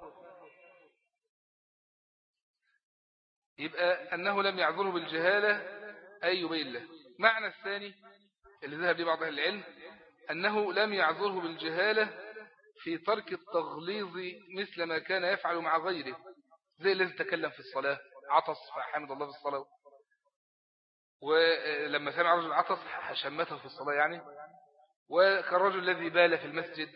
Speaker 1: يبقى أنه لم يعذره بالجهالة أي يبين له. معنى الثاني اللي ذهب لبعض أهل العلم أنه لم يعذره بالجهالة في ترك التغليظ مثل ما كان يفعل مع غيره، زي الذي تكلم في الصلاة عطس فحمد الله في الصلاة، ولما سمع رجل عطس شمته في الصلاة يعني، وكالرجل الذي بال في المسجد.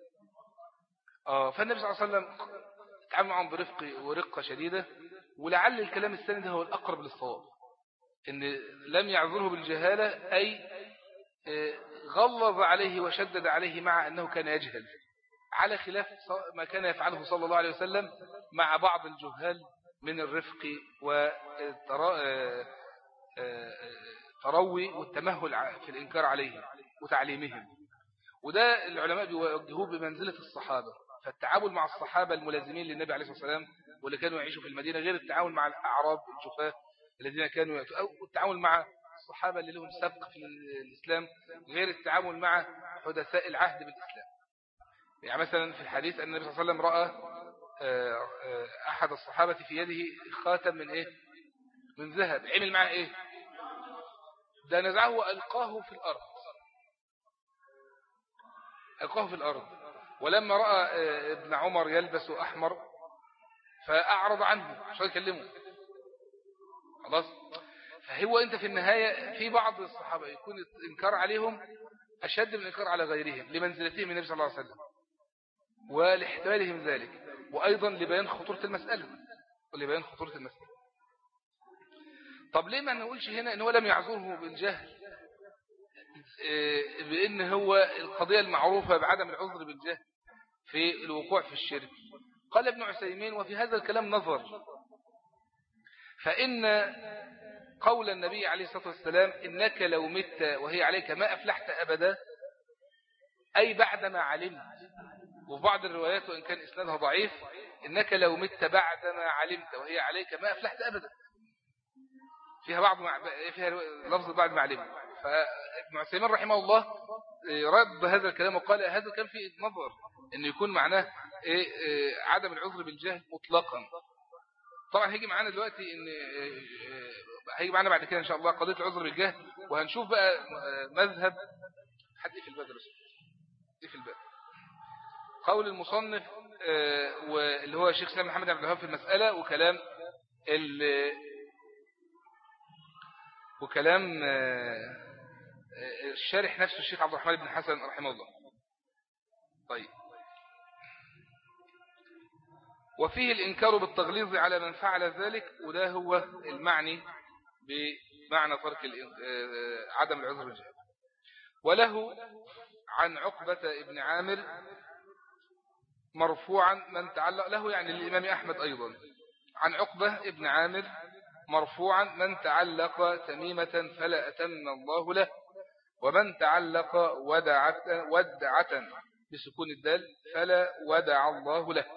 Speaker 1: آه فالنبي صلى الله عليه وسلم تعامل معهم برفق ورقة شديدة، ولعل الكلام الثاني ده هو الأقرب للصواب، إن لم يعذره بالجهالة أي غلظ عليه وشدد عليه مع أنه كان يجهل، على خلاف ما كان يفعله صلى الله عليه وسلم مع بعض الجهال من الرفق والتروي والتمهل في الإنكار عليه وتعليمهم. وده العلماء بيوجهوه بمنزلة الصحابة، فالتعامل مع الصحابة الملازمين للنبي عليه الصلاة والسلام واللي كانوا يعيشوا في المدينة غير التعامل مع الأعراب الجفاة الذين كانوا يأتوا، أو التعامل مع الصحابة اللي لهم سبق في الإسلام غير التعامل مع حدثاء العهد بالإسلام. يعني مثلا في الحديث أن النبي صلى الله عليه وسلم رأى أحد الصحابة في يده خاتم من إيه؟ من ذهب، عمل معه إيه؟ ده نزعه وألقاه في الأرض، ألقاه في الأرض. ولما رأى ابن عمر يلبس أحمر فأعرض عنه مش يكلمه خلاص. فهو أنت في النهاية في بعض الصحابة يكون الإنكار عليهم أشد من الإنكار على غيرهم لمنزلتهم من النبي صلى الله عليه وسلم ولاحتمالهم ذلك، وأيضا لبيان خطورة المسألة ولبيان خطورة المسألة. طب ليه ما نقولش هنا إن هو لم يعذره بالجهل، بأن هو القضية المعروفة بعدم العذر بالجهل في الوقوع في الشرك؟ قال ابن عثيمين وفي هذا الكلام نظر، فإن قول النبي عليه الصلاة والسلام إنك لو مت وهي عليك ما أفلحت أبدا، أي بعدما علمت، وفي بعض الروايات وإن كان إسنادها ضعيف إنك لو مت بعدما علمت وهي عليك ما أفلحت أبدا، فيها بعض مع... فيها لفظ بعد ما علمت. فابن عثيمين رحمه الله رد هذا الكلام وقال هذا الكلام فيه نظر إنه يكون معناه إيه إيه عدم العذر بالجهل مطلقا. طبعا هيجي معانا دلوقتي إن هيجي معانا بعد كده إن شاء الله قضية العذر بالجهل، وهنشوف بقى مذهب حد في الباب في الباب قول المصنف واللي هو الشيخ سلام محمد عبد الوهاب في المسألة، وكلام وكلام الشارح نفسه الشيخ عبد الرحمن بن حسن رحمه الله. طيب، وفيه الإنكار بالتغليظ على من فعل ذلك، وده هو المعني بمعنى ترك عدم العذر بالجهل. وله عن عقبة ابن عامر مرفوعا من تعلق له، يعني للإمام أحمد أيضا، عن عقبة ابن عامر مرفوعا من تعلق تميمة فلا أتم الله له، ومن تعلق ودعة, ودعة بسكون الدال فلا ودع الله له.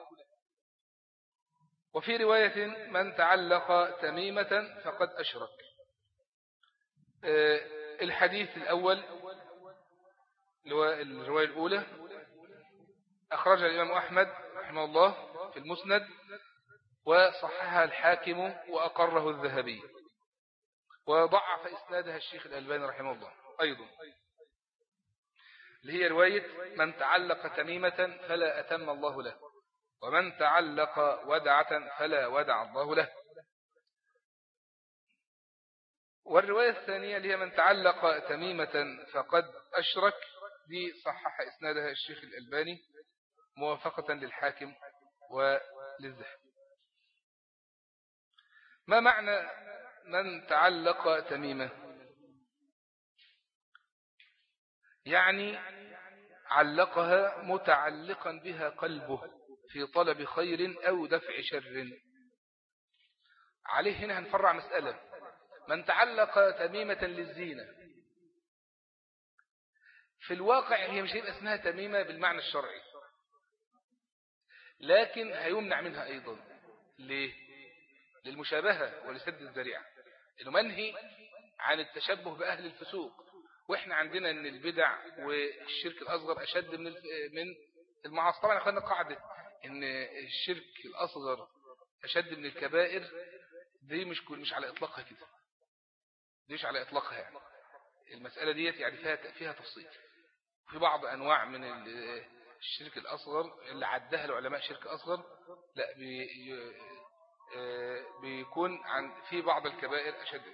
Speaker 1: وفي رواية من تعلق تميمة فقد أشرك. الحديث الأول الرواية الأولى أخرجها الإمام أحمد رحمه الله في المسند، وصححها الحاكم وأقره الذهبي، وضعف إسنادها الشيخ الألباني رحمه الله أيضا، اللي هي رواية من تعلق تميمة فلا أتم الله له، ومن تعلق ودعة فلا ودع الله له. والرواية الثانية اللي هي من تعلق تميمة فقد أشرك، دي صحح إسنادها الشيخ الألباني موافقة للحاكم وللذهبي. ما معنى من تعلق تميمة؟ يعني علقها متعلقا بها قلبه في طلب خير أو دفع شر. عليه هنا هنفرع مسألة. من تعلق تميمة للزينة، في الواقع هي مش هيبقى اسمها تميمة بالمعنى الشرعي، لكن هيمنع منها أيضا. ليه؟ للمشابهة ولسد الذريعة، إنه منهي عن التشبه بأهل الفسوق، وإحنا عندنا أن البدع والشرك الأصغر أشد من من المعاصي. طبعا أخذنا قاعدة أن الشرك الأصغر أشد من الكبائر، دي مش مش على إطلاقها كده، دي مش على إطلاقها. يعني المسألة دي يعني فيها فيها تفصيل. في بعض أنواع من الشرك الأصغر اللي عدها العلماء شرك أصغر، لا بي بيكون عن في بعض الكبائر أشد.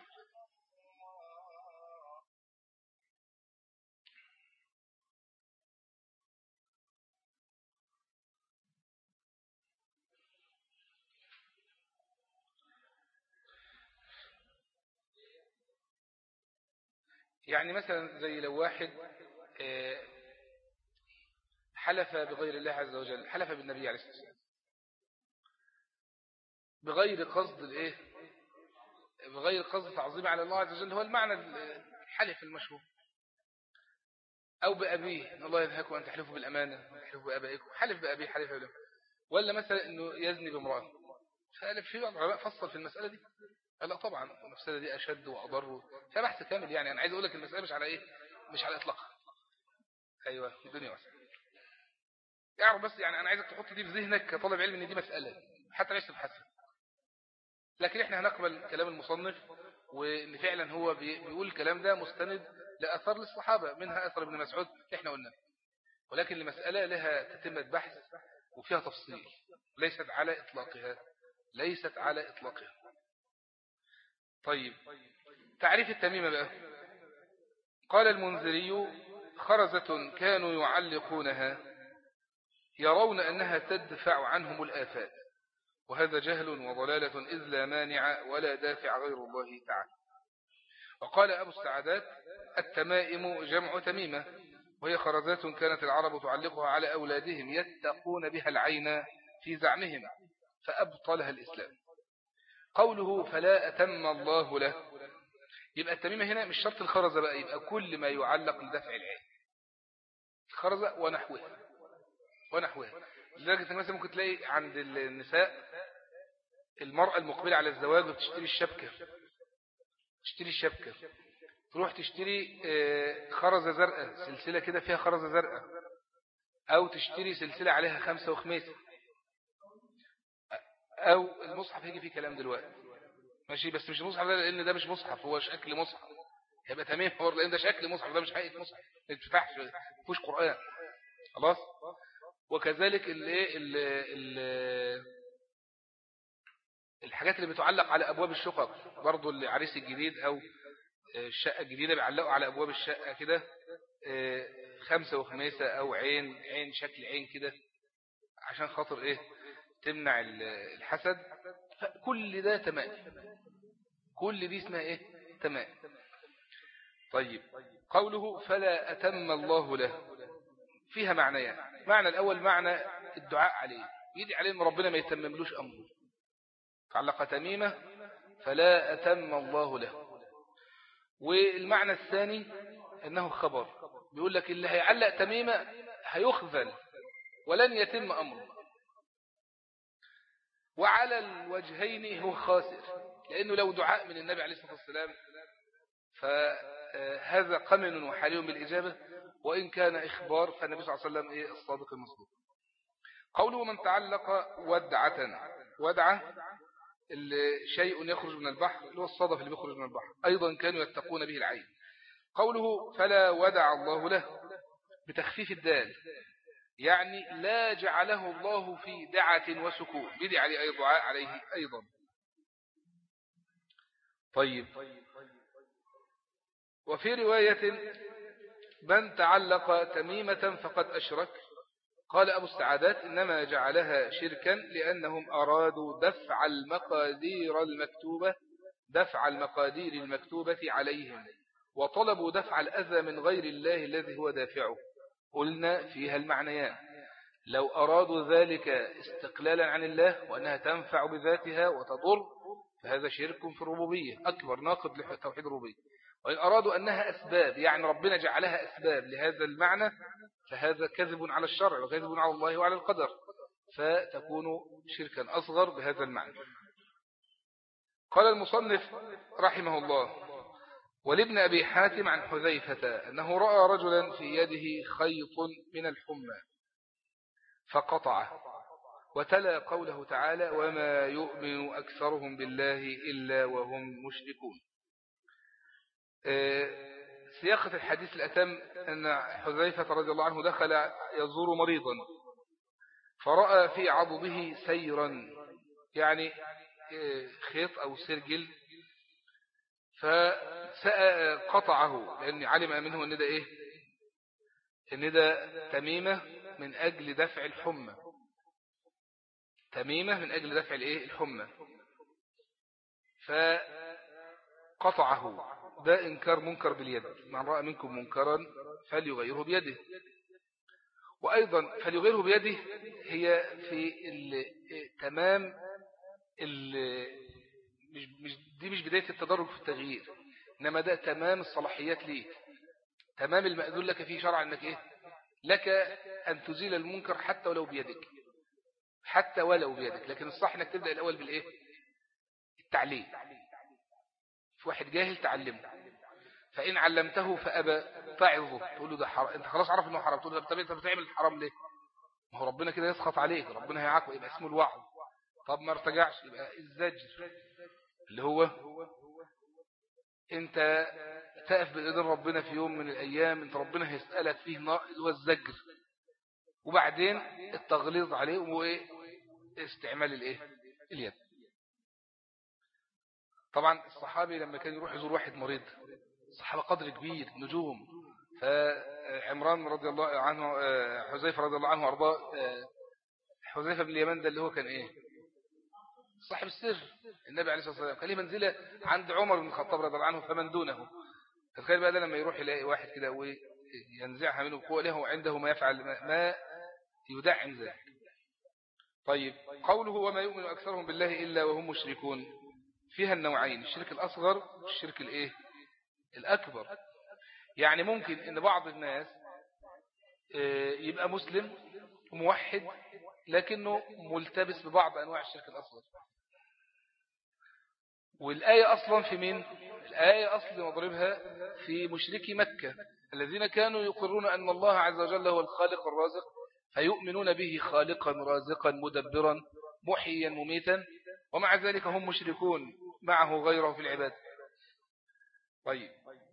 Speaker 1: يعني مثلا زي لو واحد حلف بغير الله عز وجل، حلف بالنبي عليه الصلاة والسلام بغير قصد الايه، بغير قصد تعظيم على الله عز وجل، هو المعنى الحلف المشهور. او بأبيه، إن الله ينهاكم أن تحلفوا بالأمانة وتحلفوا بآبائكم، حلف بأبيه حلف بالأمانة. ولا مثلا انه يزني بامرأة، فقال في بعض العلماء فصل في المسألة دي، لا طبعا المسألة دي أشد وأضر، فيها بحث كامل. يعني أنا عايز أقول لك المسألة مش على إيه، مش على إطلاقها. أيوة الدنيا واسعة. اعرف بس، يعني أنا عايزك تحط دي في ذهنك كطالب علم، إن دي مسألة حتى ليس تبحثها، لكن إحنا هنقبل كلام المصنف، وإن فعلا هو بيقول الكلام ده مستند لأثر للصحابة، منها أثر ابن مسعود إحنا قلنا، ولكن المسألة لها تتمة بحث وفيها تفصيل، ليست على إطلاقها، ليست على إطلاقها. طيب تعريف التميمة بقى. قال المنذري: خرزة كانوا يعلقونها يرون أنها تدفع عنهم الآفات، وهذا جهل وضلالة، إذ لا مانع ولا دافع غير الله تعالى. وقال أبو السعدات: التمائم جمع تميمة، وهي خرزات كانت العرب تعلقها على أولادهم يتقون بها العين في زعمهم، فأبطلها الإسلام. قوله فلا أتم الله له، يبقى التميمة هنا مش شرط الخرزة بقى، يبقى كل ما يعلق لدفع العين، الخرزة ونحوها ونحوها لدرجة أن مثلا ممكن تلاقي عند النساء المرأة المقبلة على الزواج وتشتري الشبكة، تشتري الشبكة تروح تشتري خرزة زرقاء، سلسلة كده فيها خرزة زرقاء، أو تشتري سلسلة عليها خمسة وخميسة، أو المصحف هيجي فيه كلام دلوقتي ماشي، بس مش المصحف ده، لأن ده مش مصحف، هو شكل مصحف، هيبقى تمام برضه، لأن ده شكل مصحف، ده مش حقيقة مصحف، ما يتفتحش، ما فيهوش قرآن خلاص. وكذلك الايه الحاجات اللي بتعلق على أبواب الشقق برضه، العريس الجديد أو الشقة الجديدة بيعلقوا على أبواب الشقة كده خمسة وخميسة أو عين عين شكل عين كده، عشان خاطر إيه، تمنع الحسد. كل ده تمام، كل دي اسمها إيه، تمام. طيب قوله فلا أتم الله له فيها معنيان. يعني معنى الأول معنى الدعاء عليه، يدعي عليه ان ربنا ما يتمملوش أمره، تعلق تميمة فلا أتم الله له. والمعنى الثاني أنه خبر، بيقول لك اللي هيعلق تميمة هيخذل ولن يتم أمره، وعلى الوجهين هو خاسر، لأنه لو دعاء من النبي عليه الصلاة والسلام فهذا قمن وحليم بالإجابة، وإن كان إخبار فالنبي صلى الله عليه وسلم إيه الصادق المصدوق. قوله من تعلق ودعة، ودعة شيء يخرج من البحر، اللي هو الصدف اللي بيخرج من البحر، أيضا كانوا يتقون به العين. قوله فلا ودع الله له بتخفيف الدال، يعني لا جعله الله في دعة وسكون، بدع عليه أي دعاء عليه أيضا. طيب وفي رواية من تعلق تميمة فقد أشرك. قال أبو السعادات إنما جعلها شركا لأنهم أرادوا دفع المقادير المكتوبة دفع المقادير المكتوبة عليهم، وطلبوا دفع الأذى من غير الله الذي هو دافعه. قلنا فيها المعنيان: لو أرادوا ذلك استقلالا عن الله وأنها تنفع بذاتها وتضر فهذا شرك في الربوبية أكبر ناقض لتوحيد الربوبية. وإن أرادوا أنها أسباب، يعني ربنا جعلها أسباب لهذا المعنى، فهذا كذب على الشرع وكذب على الله وعلى القدر، فتكون شركا أصغر بهذا المعنى. قال المصنف رحمه الله: ولابن أبي حاتم عن حذيفة أنه رأى رجلا في يده خيط من الحمى فقطعه، وتلا قوله تعالى: وما يؤمن أكثرهم بالله إلا وهم مشركون. سياقة الحديث الأتم أن حذيفة رضي الله عنه دخل يزور مريضا فرأى في عضده سيرا، يعني خيط أو سرجل، فقطعه لأن علم منه أن ده إيه؟ أن ده تميمة من أجل دفع الحمى، تميمة من أجل دفع الإيه؟ الحمى، فقطعه. ده إنكار منكر باليد، من رأى منكم منكرا فليغيره بيده. وأيضا فليغيره بيده هي في ال تمام ال مش مش دي مش بداية التدرج في التغيير، إنما ده تمام الصلاحيات ليك، تمام المأذون لك فيه شرعا، أنك إيه؟ لك أن تزيل المنكر حتى ولو بيدك، حتى ولو بيدك. لكن الصح أنك تبدأ الأول بالإيه؟ التعليم. في واحد جاهل تعلمه، فإن علمته فأبى تعظه، تقول له ده حرام، أنت خلاص عرف أنه حرام، تقول له طب أنت بتعمل الحرام ليه؟ ما هو ربنا كده يسخط عليك، ربنا هيعاقبه، يبقى اسمه الوعظ. طب ما ارتجعش، يبقى الزجر، اللي هو أنت تقف بإذن ربنا في يوم من الأيام أنت ربنا هيسألك فيه، اللي هو الزجر، وبعدين التغليظ عليه واستعمال الإيه؟ اليد. طبعا الصحابي لما كان يروح يزور واحد مريض، الصحابة قدر كبير نجوم، فعمران رضي الله عنه، حذيفة رضي الله عنه وارضاه، حذيفة بن اليمان ده اللي هو كان ايه؟ صاحب السر النبي عليه الصلاة والسلام، كان له منزلة عند عمر بن الخطاب رضي الله عنه فمن دونه. تخيل بقى ده لما يروح يلاقي واحد كده وينزعها منه بقوة له وعنده ما يفعل ما يدعم ذلك. طيب قوله وما يؤمن أكثرهم بالله إلا وهم مشركون فيها النوعين: الشرك الأصغر والشرك الإيه؟ الأكبر. يعني ممكن إن بعض الناس يبقى مسلم وموحد لكنه ملتبس ببعض أنواع الشرك الأصغر. والآية أصلا في مين؟ الآية أصلا مضربها في مشركي مكة الذين كانوا يقرون أن الله عز وجل هو الخالق الرازق، فيؤمنون به خالقا رازقا مدبرا محيا مميتا، ومع ذلك هم مشركون معه غيره في العبادة. طيب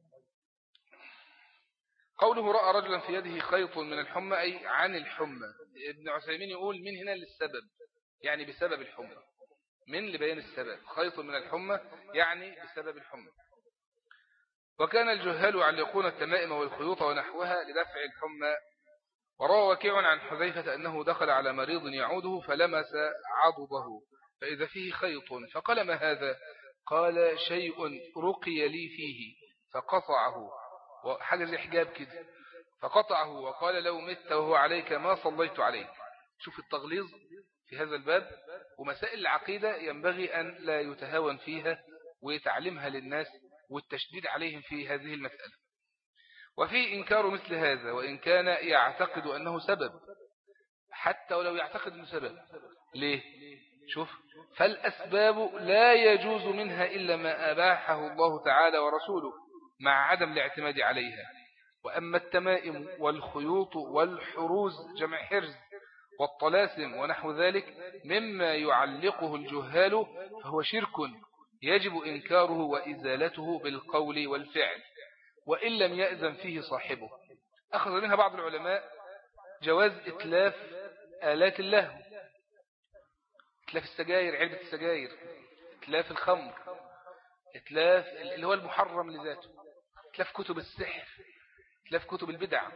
Speaker 1: قوله رأى رجلا في يده خيط من الحمى أي عن الحمى. ابن عثيمين يقول من هنا للسبب، يعني بسبب الحمى، من لبيان السبب، خيط من الحمى يعني بسبب الحمى. وكان الجهال يعلقون التمائم والخيوط ونحوها لدفع الحمى. وروى وكيع عن حذيفة أنه دخل على مريض يعوده فلمس عضده فإذا فيه خيط فقال ما هذا؟ قال شيء رقي لي فيه، فقطعه، وحاجة زي حجاب كده، فقطعه وقال لو مت وهو عليك ما صليت عليك. شوف التغليظ في هذا الباب. ومسائل العقيدة ينبغي أن لا يتهاون فيها ويتعلمها للناس والتشديد عليهم في هذه المسألة. وفي إنكار مثل هذا وإن كان يعتقد أنه سبب، حتى ولو يعتقد أنه سبب. ليه؟ شوف، فالأسباب لا يجوز منها إلا ما أباحه الله تعالى ورسوله مع عدم الاعتماد عليها. وأما التمائم والخيوط والحروز جمع حرز والطلاسم ونحو ذلك مما يعلقه الجهال فهو شرك يجب إنكاره وإزالته بالقول والفعل وإن لم يأذن فيه صاحبه. أخذ منها بعض العلماء جواز إتلاف آلات اللهو، إتلاف السجاير، علبة السجاير، إتلاف الخمر، إتلاف اللي هو المحرم لذاته، تلاف كتب السحر، تلاف كتب البدع.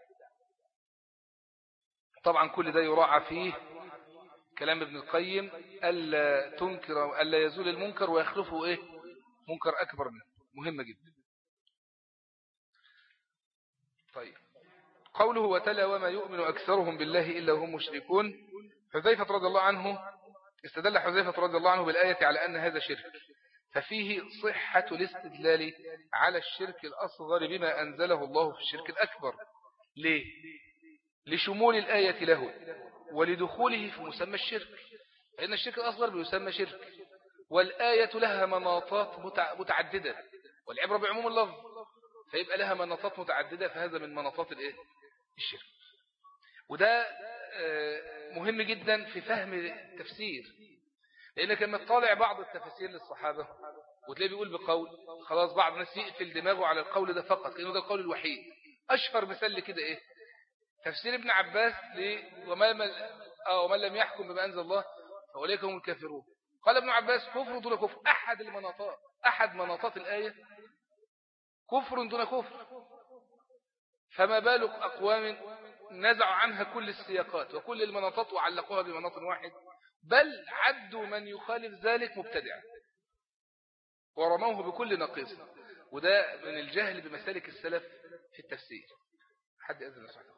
Speaker 1: طبعا كل ده يراعى فيه كلام ابن القيم ألا تنكر ألا يزول المنكر ويخلفه إيه منكر أكبر منه، مهمة جدا. طيب قوله وتلا وما يؤمن أكثرهم بالله إلا هم مشركون. حذيفة رضي الله عنه استدل حذيفة رضي الله عنه بالآية على أن هذا شرك، ففيه صحة الاستدلال على الشرك الأصغر بما أنزله الله في الشرك الأكبر. ليه؟ لشمول الآية له ولدخوله في مسمى الشرك، لأن الشرك الأصغر بيسمى شرك، والآية لها مناطات متعددة، والعبرة بعموم اللفظ، فيبقى لها مناطات متعددة، فهذا من مناطات الإيه؟ الشرك. وده مهم جدا في فهم التفسير، لأنك لما تطالع بعض التفسير للصحابة وتلاقي بيقول بقول، خلاص بعض الناس يقفل دماغه على القول ده فقط لأنه ده القول الوحيد. أشهر مثال لكده إيه؟ تفسير ابن عباس ومن لم يحكم بما أنزل الله فأولئك هم الكافرون. قال ابن عباس كفر دون كفر، أحد المناطات أحد مناطات الآية كفر دون كفر، فما بالك أقوام نزعوا عنها كل السياقات وكل المناطات وعلقوها بمناط واحد، بل عدوا من يخالف ذلك مبتدع ورموه بكل نقيصة. وده من الجهل بمسالك السلف في التفسير. حد أذن صحيح.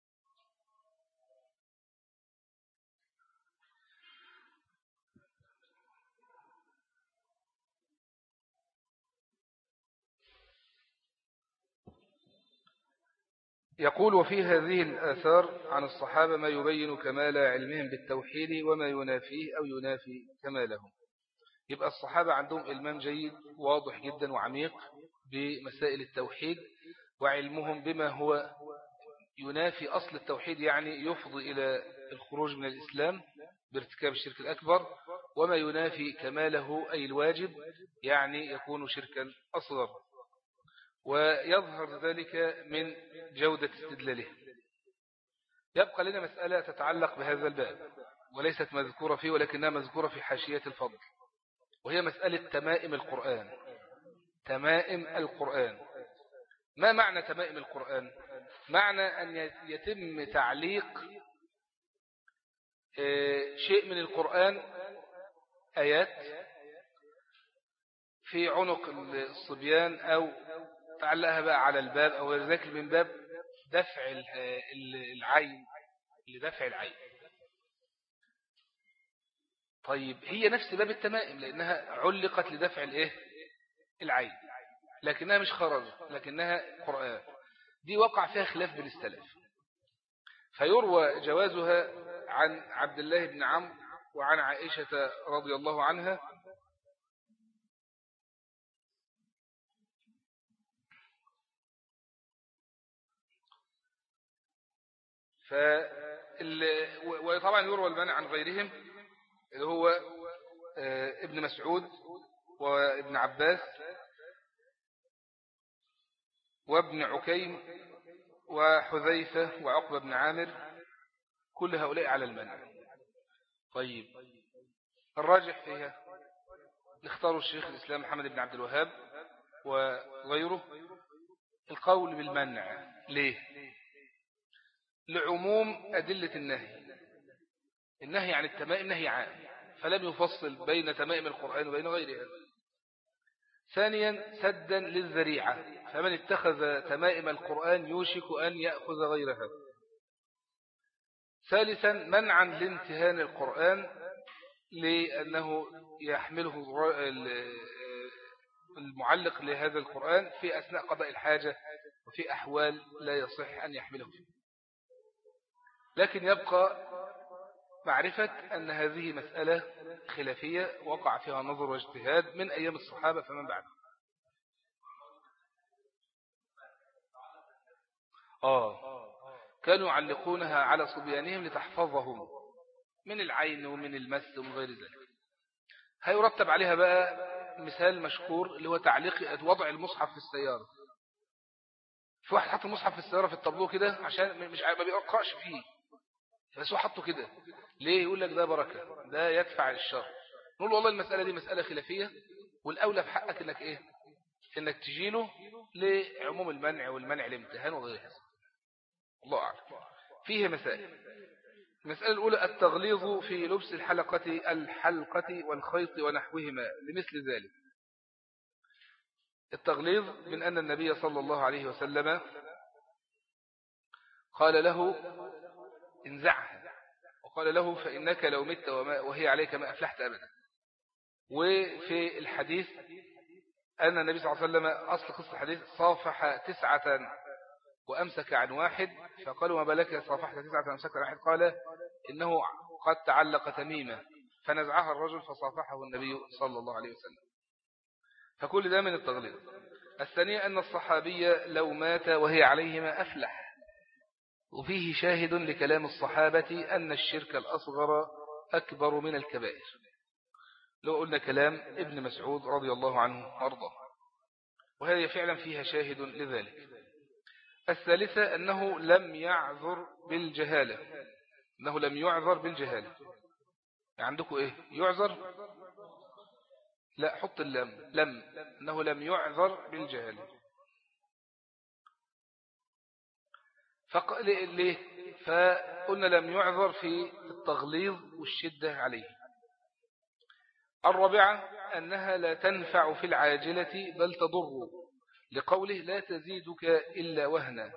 Speaker 1: يقول وفي هذه الآثار عن الصحابة ما يبين كمال علمهم بالتوحيد وما ينافيه أو ينافي كمالهم. يبقى الصحابة عندهم علم جيد واضح جدا وعميق بمسائل التوحيد، وعلمهم بما هو ينافي أصل التوحيد، يعني يفضي إلى الخروج من الإسلام بارتكاب الشرك الأكبر، وما ينافي كماله أي الواجب، يعني يكون شركا أصغر، ويظهر ذلك من جودة استدلاله. يبقى لنا مسألة تتعلق بهذا الباب وليست مذكورة فيه ولكنها مذكورة في حاشية الفضل، وهي مسألة تمائم القرآن. تمائم القرآن، ما معنى تمائم القرآن؟ معنى أن يتم تعليق شيء من القرآن، آيات، في عنق الصبيان أو تعلقها بقى على الباب أو ذلك من باب دفع العين، لدفع العين. طيب هي نفس باب التمائم لأنها علقت لدفع الايه العين، لكنها مش خرج، لكنها قرآن. دي وقع فيها خلاف بين السلف، فيروى جوازها عن عبد الله بن عمرو وعن عائشة رضي الله عنها، ف وطبعا يروى المنع عن غيرهم اللي هو ابن مسعود وابن عباس وابن عكيم وحذيفة وعقبة بن عامر، كل هؤلاء على المنع. طيب الراجح فيها اختاروا الشيخ الإسلام محمد بن عبد الوهاب وغيره القول بالمنع. ليه؟ لعموم أدلة النهي. النهي عن التمائم نهي عام، فلم يفصل بين تمائم القرآن وبين غيرها. ثانيا سدا للذريعة، فمن اتخذ تمائم القرآن يوشك أن يأخذ غيرها. ثالثا منعا لامتهان القرآن، لأنه يحمله المعلق لهذا القرآن في أثناء قضاء الحاجة وفي أحوال لا يصح أن يحمله فيه. لكن يبقى معرفة أن هذه مسألة خلافية وقع فيها نظر واجتهاد من أيام الصحابة فمن بعد. آه كانوا يعلقونها على صبيانهم لتحفظهم من العين ومن المس ومن غير ذلك. هيرتب عليها بقى مثال مشهور اللي هو تعليق وضع المصحف في السيارة. في واحد حط المصحف في السيارة في الطابلوه كده عشان مش ما بيقرأش فيه، بس هو حطه كده ليه؟ يقول لك ده بركة، ده يدفع الشر. نقول والله المسألة دي مسألة خلافية، والأولى في حقك انك ايه انك تجيله لعموم المنع والمنع الامتهان وغير هذا. الله أعلم. فيه مسائل. المسألة الأولى التغليظ في لبس الحلقة الحلقة والخيط ونحوهما لمثل ذلك. التغليظ من أن النبي صلى الله عليه وسلم قال له انزعها، وقال له فإنك لو مت وهي عليك ما أفلحت أبدا. وفي الحديث أن النبي صلى الله عليه وسلم أصل قصة الحديث صافح تسعة وأمسك عن واحد، فقالوا ما بالك صافحت تسعة وأمسك عن واحد؟ قال إنه قد تعلق تميمة فنزعها الرجل فصافحه النبي صلى الله عليه وسلم. فكل ده من التغليظ. الثانية أن الصحابي لو مات وهي عليه ما أفلح، وفيه شاهد لكلام الصحابة أن الشرك الأصغر أكبر من الكبائر، لو قلنا كلام ابن مسعود رضي الله عنه وارضاه، وهذه فعلا فيها شاهد لذلك. الثالثة أنه لم يعذر بالجهالة، أنه لم يعذر بالجهالة. يعني عندكم إيه يعذر؟ لا، حط اللام، لم، أنه لم يعذر بالجهالة. فق... ليه؟ فقلنا لم يعذر في التغليظ والشدة عليه. الرابعة أنها لا تنفع في العاجلة بل تضر، لقوله لا تزيدك إلا وهنا،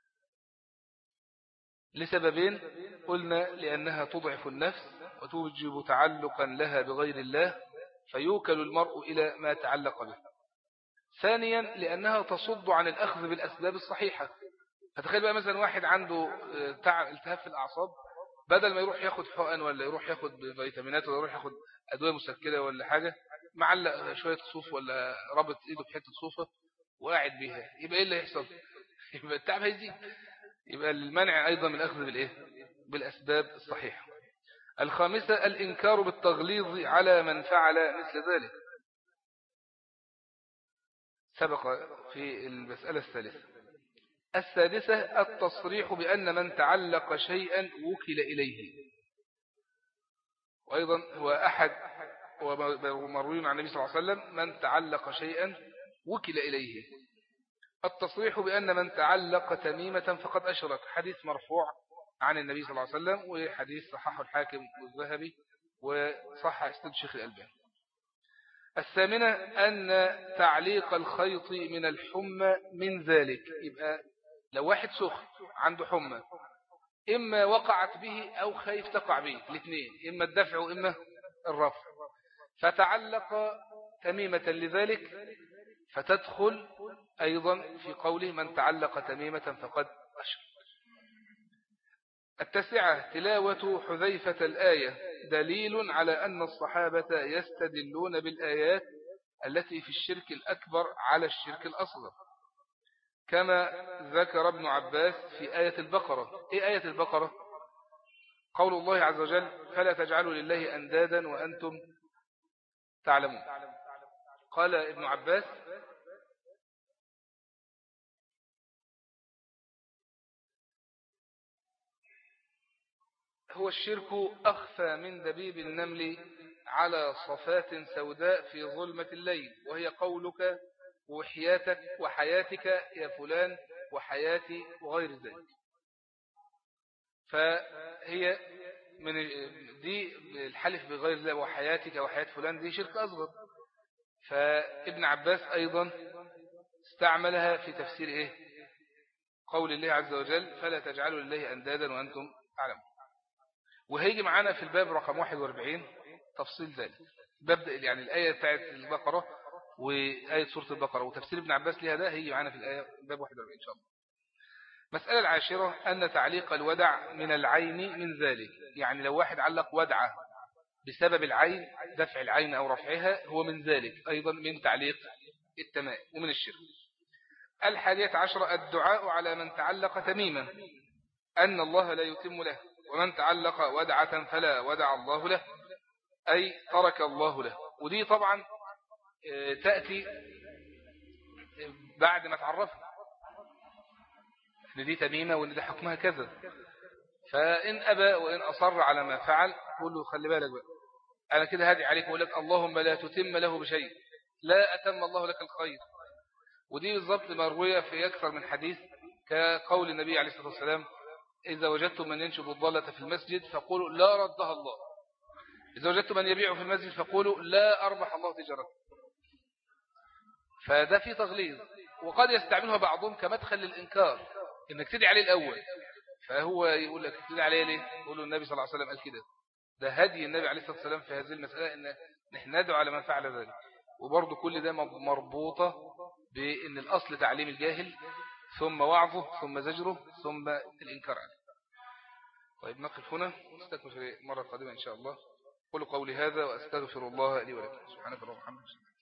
Speaker 1: لسببين. قلنا لأنها تضعف النفس وتوجب تعلقا لها بغير الله فيوكل المرء إلى ما تعلق به. ثانيا لأنها تصد عن الأخذ بالأسباب الصحيحة. فتخيل بقى مثلا واحد عنده التهاب في الأعصاب، بدل ما يروح ياخد حقن ولا يروح ياخد فيتامينات ولا يروح ياخد أدوية مسكنة ولا حاجة، معلق شوية صوف ولا ربط إيده بحتة صوفة وقاعد بيها، يبقى إيه اللي يحصل؟ يبقى التعب هيزيد. يبقى المنع أيضا من الأخذ بالإيه؟ بالأسباب الصحيحة. الخامسة الإنكار بالتغليظ على من فعل مثل ذلك، سبق في المسألة الثالثة. السادسة التصريح بأن من تعلق شيئا وكل إليه، وأيضا هو أحد ومروي عن النبي صلى الله عليه وسلم من تعلق شيئا وكل إليه. التصريح بأن من تعلق تميمة فقد أشرك، حديث مرفوع عن النبي صلى الله عليه وسلم، وحديث صححه الحاكم والذهبي وصح اسناد الشيخ الألباني. الثامنة أن تعليق الخيط من الحمى من ذلك. يبقى لو واحد سخن عنده حمى، إما وقعت به أو خايف تقع به، الاثنين، إما الدفع وإما الرفع، فتعلق تميمة لذلك فتدخل أيضا في قوله من تعلق تميمة فقد أشرك. التاسعة تلاوة حذيفة الآية دليل على أن الصحابة يستدلون بالآيات التي في الشرك الأكبر على الشرك الأصغر، كما ذكر ابن عباس في آية البقرة. إيه آية البقرة؟ قول الله عز وجل فلا تجعلوا لله أندادا وأنتم تعلمون. قال ابن عباس هو الشرك أخفى من دبيب النمل على صفات سوداء في ظلمة الليل، وهي قولك وحياتك وحياتك يا فلان وحياتي وغير ذلك. فهي من دي الحلف بغير الله وحياتك وحياة فلان دي شرك أصغر. فابن عباس أيضا استعملها في تفسير إيه؟ قول الله عز وجل فلا تجعلوا لله أندادا وأنتم تعلمون. وهيجي معنا في الباب رقم واحد وأربعين تفصيل ذلك، ببدأ يعني الآية بتاعت البقرة وآية سورة البقرة وتفسير ابن عباس لها، ده هيجي معنا في الآية باب واحد وأربعين إن شاء الله. مسألة العاشرة أن تعليق الودع من العين من ذلك. يعني لو واحد علق ودعة بسبب العين، دفع العين أو رفعها، هو من ذلك أيضا من تعليق التمائم ومن الشرك. الحادية عشرة الدعاء على من تعلق تميما أن الله لا يتم له، ومن تعلق ودعة فلا ودع الله له، أي ترك الله له. ودي طبعا تأتي بعد ما تعرفنا ان دي تميمة وان ده حكمها كذا. فإن أبى وإن أصر على ما فعل قول له خلي بالك بقى، أنا كده هادي عليك وأقول لك اللهم لا تتم له بشيء، لا أتم الله لك الخير. ودي بالضبط مروية في أكثر من حديث كقول النبي عليه الصلاة والسلام إذا وجدتم من ينشب الضالة في المسجد فقولوا لا ردها الله، إذا وجدتم من يبيع في المسجد فقولوا لا أربح الله تجارته. فده في تغليظ، وقد يستعملها بعضهم كمدخل للإنكار إنك تدعي عليه الأول، فهو يقول لك تدعي عليه ليه؟ يقول له النبي صلى الله عليه وسلم قال كده، ده هدي النبي عليه الصلاة والسلام في هذه المسألة إن نحن ندعو على من فعل ذلك. وبرضه كل ده مربوطة بأن الأصل تعليم الجاهل ثم وعظه ثم زجره ثم الإنكار عليه. طيب نقف هنا نستكمل في مرة قادمة إن شاء الله. قولوا قولي هذا وأستغفر الله لي ولكم. سبحانك اللهم وبحمدك.